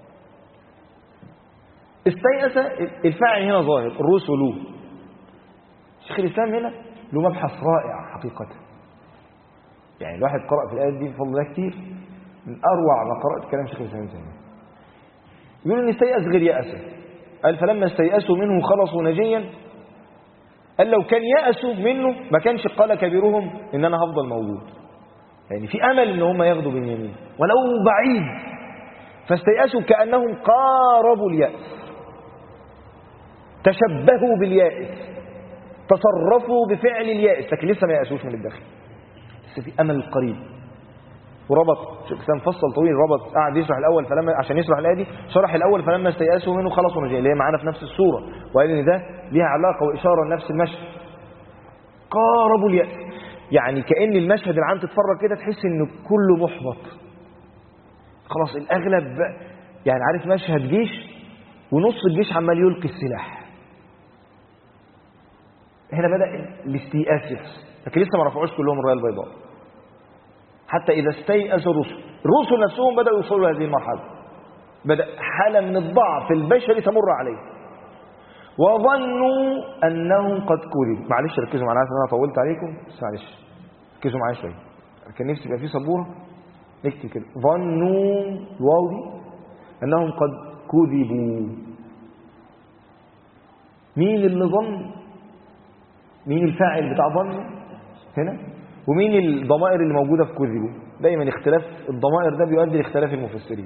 استيأس الفاعل هنا ظاهر، الرسل. شيخ الإسلام هنا له مبحث رائع حقيقة. يعني الواحد قرأ في الآيات دي بفضل الله كتير، من أروع ما قرأت كلام شيخ الإسلام تيمية. يقول إن استيأس غير يأسه. قال فلما استيأسوا منه خلصوا نجيا. قال لو كان يأسوا منه ما كانش قال كبيرهم إن أنا هفضل موجود. يعني في أمل إن هم ياخدوا باليمين ولو بعيد. فاستيأسوا كأنهم قاربوا اليأس، تشبهوا باليائس، تصرفوا بفعل اليائس، لكن لسه ما يأسوش من الداخل، لسه في أمل قريب. وربط شيخ الإسلام فصل طويل، ربط قاعد يشرح الأول فلما عشان يشرح الآية دي شرح الأول فلما استيأسوا منه خلصوا نجيا، اللي هي معانا في نفس السورة، وقال إن ده ليها علاقة وإشارة لنفس المشهد. قاربوا اليأس، يعني كأن المشهد العام تتفرج كده تحس إنه كله محبط خلاص. الأغلب يعني عارف مشهد جيش ونص الجيش عمال يلقي السلاح، هنا بدأ الاستيئاس يحصل، لكن لسه ما رفعوش كلهم الراية البيضاء. حتى إذا استيأس الرسل نفسهم بدأوا يوصلوا لهذه المرحلة، بدأ حالة من الضعف البشري تمر عليه، وظنوا أنهم قد كذبوا. معلش ركزوا معايا، أنا طولت عليكم بس معلش ركزوا معايا شوية، كان نفسي يبقى في سبورة نكتب كده ظنوا الواو دي أنهم قد كذبوا. مين اللي ظن؟ مين الفاعل بتاع ظن هنا؟ ومين الضمائر اللي موجودة في كذبوا؟ دايما اختلاف الضمائر ده بيؤدي لاختلاف المفسرين.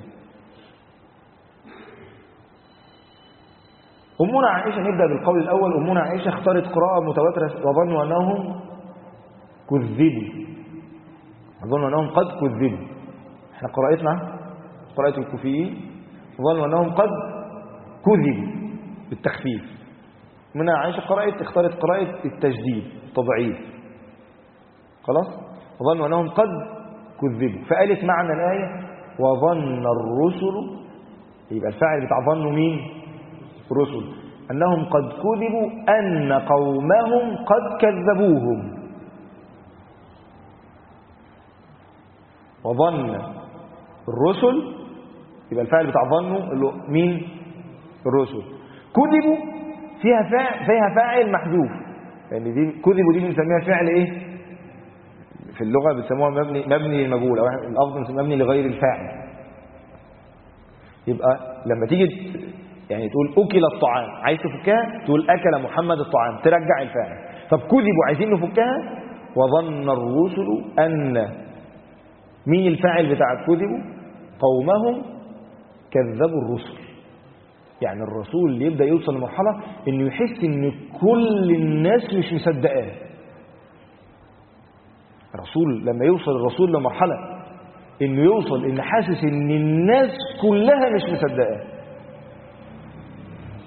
أمنا عائشة، نبدأ بالقول الأول. أمنا عائشة اختارت قراءة متواترة وظنوا أنهم كذبوا، ظنوا أنهم قد كذبوا. احنا قراءتنا قراءة الكوفيين ظنوا أنهم قد كذبوا بالتخفيف. أمنا عائشة اختارت قراءة التجديد التضعيف، خلاص، ظنوا أنهم قد كذبوا، فقالت معنى الآية وظن الرسل، يبقى الفاعل بتاع ظنوا مين؟ الرسل، أنهم قد كذبوا أن قومهم قد كذبوهم. وظن الرسل يبقى الفاعل بتاع ظنوا اللي مين؟ الرسل. كذبوا فيها فاعل محذوف، يعني دي كذبوا دي بنسميها فعل ايه في اللغة؟ بيسموها مبني للمجهول، او الافضل نسميها مبني لغير الفاعل. يبقى لما تيجي يعني تقول اكل الطعام، عايز تفكها تقول اكل محمد الطعام، ترجع الفاعل. طب كذبوا عايزين نفكها، وظن الرسل ان مين الفاعل بتاع كذبوا؟ قومهم كذبوا الرسل. يعني الرسول اللي يبدأ يوصل لمرحلة انه يحس ان كل الناس مش مصدقاه. الرسول لما يوصل الرسول لمرحلة انه يوصل ان حاسس ان الناس كلها مش مصدقاه،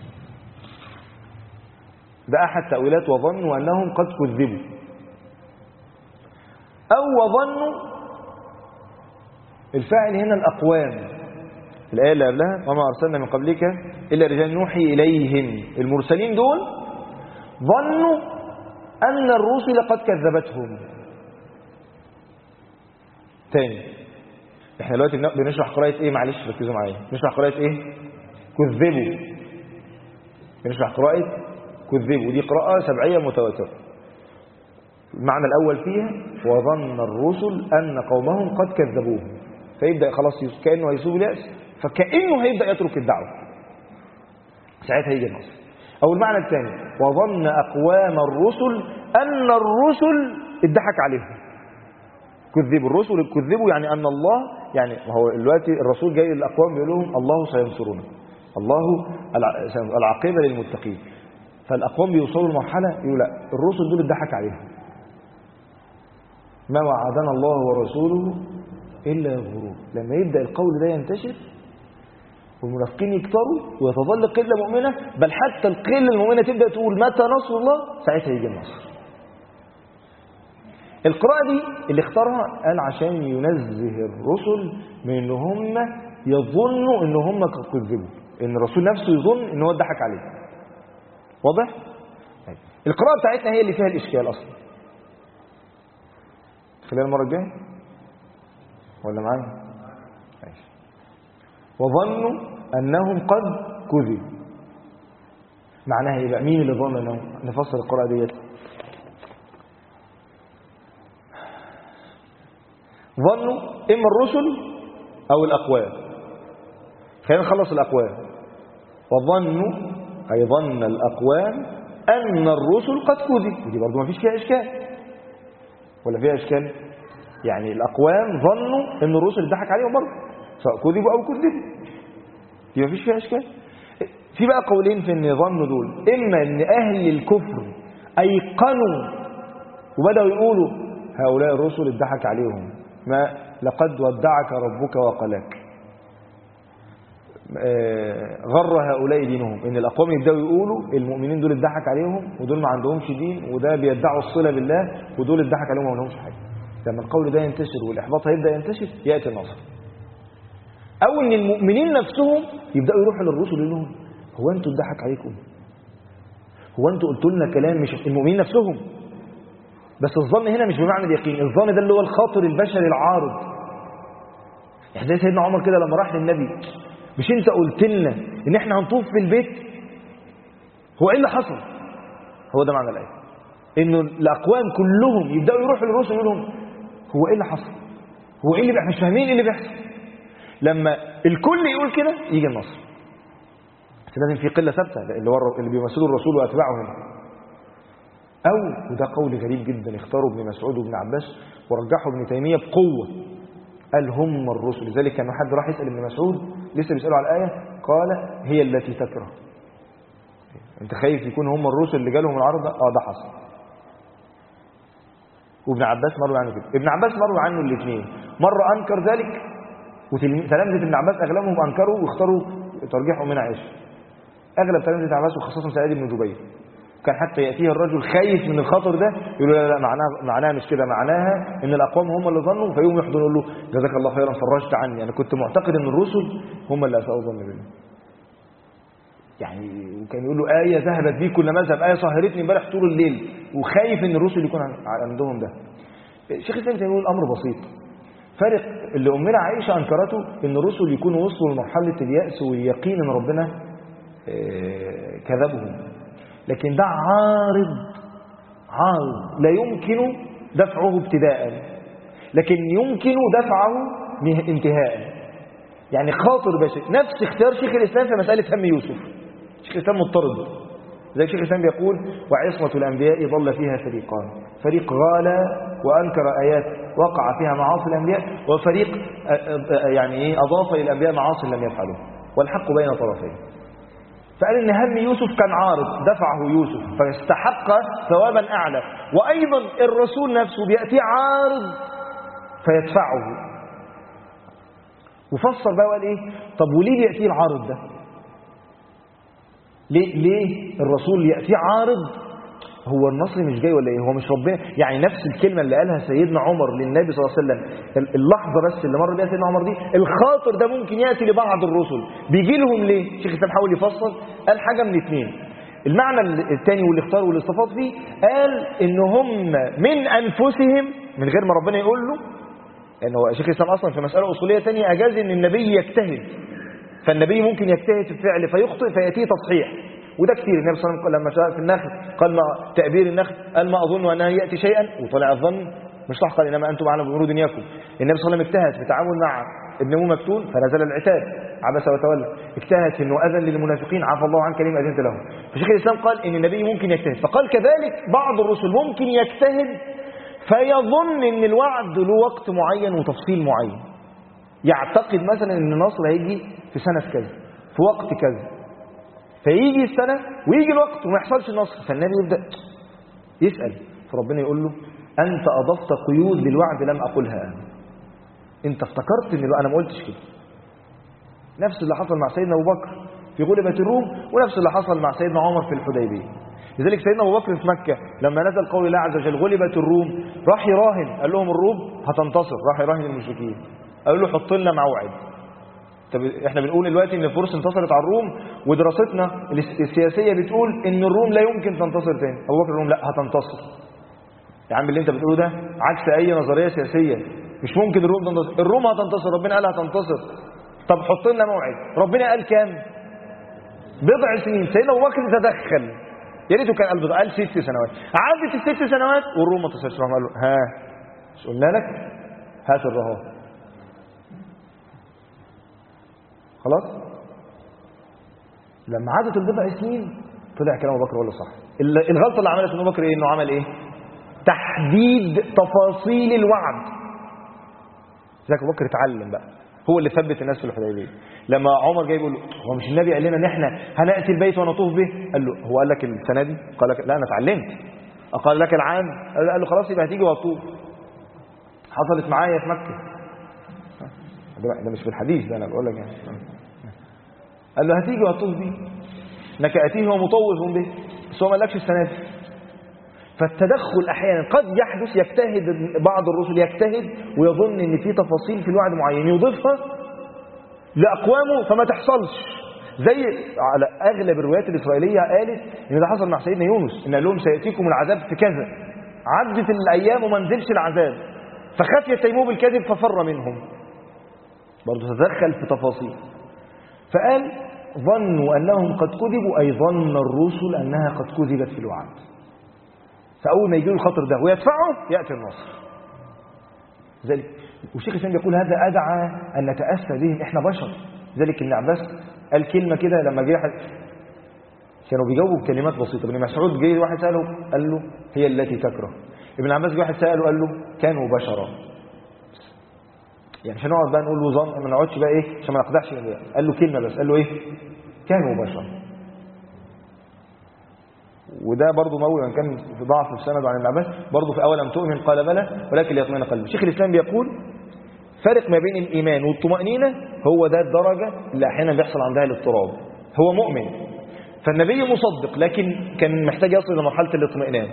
ده احد تأويلات وظنوا انهم قد كذبوا. وظنوا، الفاعل هنا الأقوام. الآية اللي قبلها وما أرسلنا من قبلك إلا رجال نوحي إليهم، المرسلين دول ظنوا أن الرسل قد كذبتهم. تاني، احنا دلوقتي بنشرح قراءة ايه؟ معلش ركزوا معايا، بنشرح قراءة ايه؟ كذبوا. بنشرح قراءة كذبوا، دي قراءة سبعية متواترة. المعنى الأول فيها وظن الرسل أن قومهم قد كذبوهم، فيبدأ خلاص كأنه هيسوب اليأس، فكأنه هيبدأ يترك الدعوة، ساعتها يجي النصر. أو المعنى الثاني وظن أقوام الرسل أن الرسل اتضحك عليهم، كذبوا الرسل، كذبوا يعني أن الله، يعني هو دلوقتي الرسول جاي للأقوام بيقول لهم الله سينصرنا، الله العاقبة للمتقين، فالأقوام بيوصلوا لمرحلة يقول لا الرسل دول اتضحك عليهم، ما وعدنا الله ورسوله إلا غرور. لما يبدأ القول ده ينتشر والمنافقين يكتروا ويتظل قلة مؤمنة، بل حتى القلة المؤمنة تبدأ تقول متى نصر الله، ساعتها يجي النصر. القراءة دي اللي اختارها قال عشان ينزه الرسل من ان هم يظنوا ان هم كذبوا، ان الرسول نفسه يظن ان هو اتضحك عليه. واضح؟ القراءة بتاعتنا هي اللي فيها الإشكال أصلا. خلال المرة الجاية ولا معايا؟ ماشي. وظنوا أنهم قد كذبوا، معناها ايه بقى؟ مين اللي ظن انهم؟ نفسر القراءة ديت. ظنوا إما الرسل أو الأقوام. خلينا نخلص الأقوام. وظنوا أي ظن الأقوام أن الرسل قد كذبوا، ودي برضو ما فيش فيها إشكال ولا فيها إشكال؟ يعني الأقوام ظنوا أن الرسل اتضحك عليهم برضو، سواء كذبوا أو كذبوا، دي ما فيش فيها إشكال. في بقى قولين في أن ظنوا دول، إما أن أهل الكفر أيقنوا وبدأوا يقولوا هؤلاء الرسل اتضحك عليهم، ما لقد ودعك ربك وقلاك، غر هؤلاء دينهم، ان الاقوام يبداوا يقولوا المؤمنين دول اتضحك عليهم ودول ما عندهمش دين، وده بيدعوا الصله بالله، ودول اتضحك عليهم وما لهمش حاجه. لما القول ده ينتشر والاحباط هيبدا ينتشر ياتي النصر. او ان المؤمنين نفسهم يبداوا يروحوا للرسل يقولوا لهم هو انتوا اتضحك عليكم؟ هو انتوا قلتوا لنا كلام؟ مش المؤمنين نفسهم، بس الظن هنا مش بمعنى اليقين، الظن ده اللي هو الخاطر البشري العارض. يعني زي سيدنا عمر كده لما راح للنبي، مش انت قلت لنا ان احنا هنطوف في البيت؟ هو ايه اللي حصل؟ هو ده معنى الايه، انه الاقوام كلهم يبداوا يروحوا للرسل يقولوا لهم هو ايه اللي حصل؟ هو ايه اللي بيحصل؟ مش فاهمين ايه اللي بيحصل. لما الكل يقول كده يجي النصر، بس لازم في قله ثابته اللي بيمثلوا الرسول واتباعه هنا. أو وده قول غريب جدا اختاروا ابن مسعود وابن عباس ورجحوا ابن تيمية بقوة، قال هم الرسل. لذلك كان حد راح يسأل ابن مسعود لسه بيسألوا على الآية، قال هي التي تكره. انت خايف يكون هم الرسل اللي جالهم العرض ده؟ ده حصل. وابن عباس مروي عنه كده، ابن عباس مروي عنه الاثنين، مرة أنكر ذلك وتلامذة ابن عباس أغلبهم أنكروا واختاروا ترجيحه من عائشة. أغلب تلامذة ابن عباس وخاصة سعيد بن جبير كان حتى يأتيه الرجل خايف من الخطر ده يقول لا لا معناها مش كده، معناها ان الاقوام هم اللي ظنوا، فيوم يحضن يقول له جزاك الله خيرا فرجت عني، انا كنت معتقد ان الرسل هم اللي اساءوا ظن بي. يعني وكان يقول له آية ذهبت بي كل مذهب، آية سهرتني امبارح طول الليل، وخايف ان الرسل يكون عندهم ده. الشيخ الإسلام يقول الامر بسيط، فرق اللي امنا عائشة انكرته ان الرسل يكونوا وصلوا لمرحلة اليأس واليقين ان ربنا كذبهم، لكن ده عارض لا يمكن دفعه ابتداء، لكن يمكن دفعه انتهاء. يعني خاطر بشري، نفس اختيار شيخ الإسلام في مسألة هم يوسف. شيخ الإسلام مضطرد، زي شيخ الإسلام بيقول وعصمة الأنبياء ضل فيها فريقان، فريق غالى وأنكر آيات وقع فيها معاصي الأنبياء، وفريق يعني أضاف إلى الأنبياء معاصي لم يفعلوها، والحق بين طرفين. فقال إن هم يوسف كان عارض دفعه يوسف فيستحق ثوابا أعلى، وأيضا الرسول نفسه بيأتي عارض فيدفعه. وفسر بقى وقال إيه؟ طب وليه بيأتي العارض ده؟ ليه الرسول يأتي عارض هو النصر مش جاي ولا ايه؟ هو مش ربنا يعني نفس الكلمة اللي قالها سيدنا عمر للنبي صلى الله عليه وسلم، اللحظة بس اللي مر بيها سيدنا عمر دي، الخاطر ده ممكن يأتي لبعض الرسل، بيجي لهم ليه؟ شيخ الإسلام حاول يفصل، قال حاجة من اثنين. المعنى الثاني واللي اختاره واللي استفاض فيه، قال ان هم من انفسهم من غير ما ربنا يقول له، ان هو شيخ الإسلام اصلا في مسألة اصولية ثانيه اجاز ان النبي يجتهد، فالنبي ممكن يجتهد في الفعل فيخطئ فيأتيه تصحيح، وده كتير. النبي صلى الله عليه وسلم لما شاء في النخل قال ما تأبير النخل، قال ما أظن أنها يأتي شيئا وطلع الظن مش صح، قال إنما أنتم أعلم بأمور دنياكم. النبي صلى الله عليه وسلم اجتهد في التعامل مع ابن أم مكتوم فنزل العتاب عبس وتولى، اجتهد في أنه أذن للمنافقين عفى الله عن كلمة أذنت لهم. فشيخ الإسلام قال إن النبي ممكن يجتهد، فقال كذلك بعض الرسل ممكن يجتهد فيظن أن الوعد له وقت معين وتفصيل معين، يعتقد مثلا أن النصر هيجي في سنة كذا في وقت كذا، فيجي السنة ويجي الوقت وما يحصلش النصر، فالنبي يبدأ يسأل، فربنا يقول له أنت أضفت قيود للوعد لم أقولها أنا، أنت افتكرت أن أنا ما قلتش كده. نفس اللي حصل مع سيدنا أبو بكر في غلبة الروم، ونفس اللي حصل مع سيدنا عمر في الحديبية. لذلك سيدنا أبو بكر في مكة لما نزل قول الله عز وجل غلبت الروم، راح يراهن، قال لهم الروم هتنتصر، راح يراهن المشركين، قالوا له حط لنا موعد. طب احنا بنقول دلوقتي ان الفرس انتصرت على الروم، ودراستنا السياسيه بتقول ان الروم لا يمكن تنتصر تاني. ابو بكر الروم لا هتنتصر. يا عم اللي انت بتقوله ده عكس اي نظريه سياسيه، مش ممكن الروم تنتصر، الروم هتنتصر، ربنا قال هتنتصر. طب حط لنا موعد، ربنا قال كام؟ بضع سنين. سيدنا ابو بكر تدخل، يا ريته كان قال 6 سنوات. عدت ال6 سنوات والروم ما انتصرتش، قال له ها مش قلنا لك هات الرهان خلاص. لما عادت البضع سنين طلع كلام ابو بكر ولا صح. الغلطه اللي عملها ابو بكر ايه؟ انه عمل ايه؟ تحديد تفاصيل الوعد. ذاك ابو بكر اتعلم بقى، هو اللي ثبت الناس في الحديبيه. لما عمر جاي يقول له هو مش النبي قال لنا ان احنا هناتي البيت ونطوف به؟ قال له هو قال لك السنه دي؟ قال لك لا انا اتعلمت. قال لك العام؟ قال له خلاص يبقى هتيجي وتطوف. حصلت معايا في مكه، ده مش في الحديث ده انا بقول لك يعني. قال له هتيجي وهتطوف بيه، انك اتيه ومطوف به، بس هو ما قالكش السنه دي. فالتدخل احيانا قد يحدث، يجتهد بعض الرسل يجتهد ويظن ان في تفاصيل في الوعد معين يضيفها لاقوامه فما تحصلش. زي على اغلب الروايات الاسرائيليه قالت ان ده حصل مع سيدنا يونس، ان قال لهم سياتيكم العذاب في كذا، عدت الايام وما نزلش العذاب، فخاف يتيموه بالكذب ففر منهم. برضه تدخل في تفاصيل، فقال ظنوا أنهم قد كذبوا، أي ظن الرسل أنها قد كذبت في الوعد. فأول ما يجي الخطر ده ويدفعه يأتي النصر. ذلك والشيخ الإسلام يقول هذا أدعى أن نتأسى بهم، إحنا بشر. ذلك ابن عباس قال كلمة كده لما جه كانوا بيجاوبوا بكلمات بسيطة. ابن مسعود جه واحد سأله قال له هي التي تكره. ابن عباس جه واحد سأله قال له كانوا بشرا. يعني عشان نقعد بقى نقول له ظن، ما نقعدش بقى ايه عشان ما نقدحش. قال له كلمه بس، قال له ايه؟ كانوا بشر. وده برضه موضوع ان كان في ضعف في سند عن ابن عباس، برضه في اول لم تؤمن قال بلى ولكن ليطمئن قلبي. شيخ الاسلام بيقول فرق ما بين الايمان والطمانينه هو ده الدرجه اللي احيانا بيحصل عندها الاضطراب. هو مؤمن فالنبي مصدق لكن كان محتاج يصل الى مرحله الاطمئنان.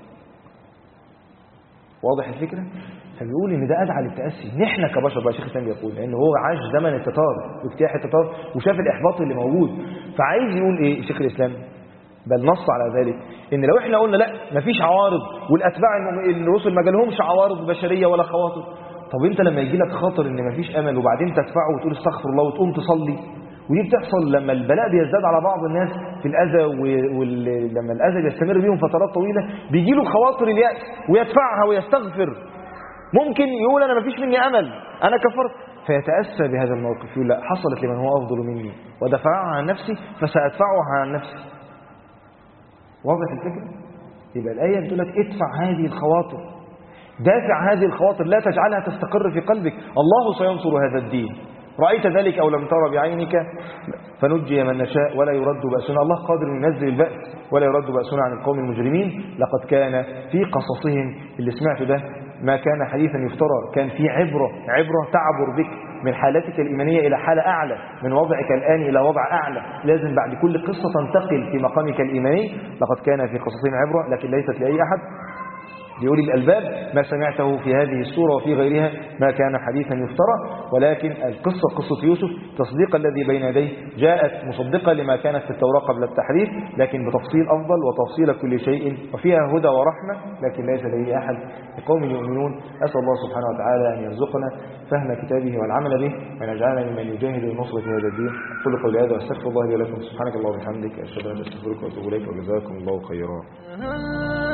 واضح الفكره؟ فبيقول ان ده ادعى للتاسي. نحن كبشر بقى، شيخ الاسلام بيقول لان هو عاش زمن التتار واجتياح التتار وشاف الاحباط اللي موجود، فعايز يقول ايه شيخ الاسلام؟ بل نص على ذلك ان لو احنا قلنا لا مفيش عوارض والاتباع الرسل ما جالهمش عوارض بشريه ولا خواطر، طب انت لما يجي لك خاطر ان مفيش امل وبعدين تدفعه وتقول استغفر الله وتقوم تصلي، ودي بتحصل لما البلاء بيزداد على بعض الناس في الاذى، ولما الاذى بيستمر بيهم فترات طويله بيجي له خواطر الياس ويدفعها ويستغفر. ممكن يقول انا مفيش مني امل انا كفرت، فيتاسى بهذا الموقف، يقول لا حصلت لمن هو افضل مني ودفعها عن نفسي فسادفعها عن نفسي. واضح الفكره؟ يبقى الايه بتقول لك ادفع هذه الخواطر، دافع هذه الخواطر، لا تجعلها تستقر في قلبك. الله سينصر هذا الدين، رأيت ذلك أو لم ترى بعينك فنجي من نشاء ولا يرد بأسنا. الله قادر ينزل البأس ولا يرد بأسنا عن القوم المجرمين. لقد كان في قصصهم، اللي سمعته ده ما كان حديثا يفترى، كان في عبرة تعبر بك من حالتك الإيمانية إلى حالة أعلى، من وضعك الآن إلى وضع أعلى. لازم بعد كل قصة تنتقل في مقامك الإيماني. لقد كان في قصتين عبرة لكن ليست لأي أحد، لأولي الألباب. ما سمعته في هذه السورة وفي غيرها ما كان حديثا يفترى، ولكن القصة قصة يوسف تصديق الذي بين يديه، جاءت مصدقة لما كانت في التوراة قبل التحريف، لكن بتفصيل أفضل وتفصيل كل شيء، وفيها هدى ورحمة، لكن ليس لديه أحد لقوم يؤمنون. أسأل الله سبحانه وتعالى أن يرزقنا فهم كتابه والعمل به، وأن يجعلنا ممن يجاهد لنصرة هذا الدين. أقول قولي هذا واستغفر الله لي ولكم. سبحانك اللهم وبحمدك، أشهد أن لا إله إلا أنت، أستغفرك وأتوب إليك، وجزاكم الله خيرا.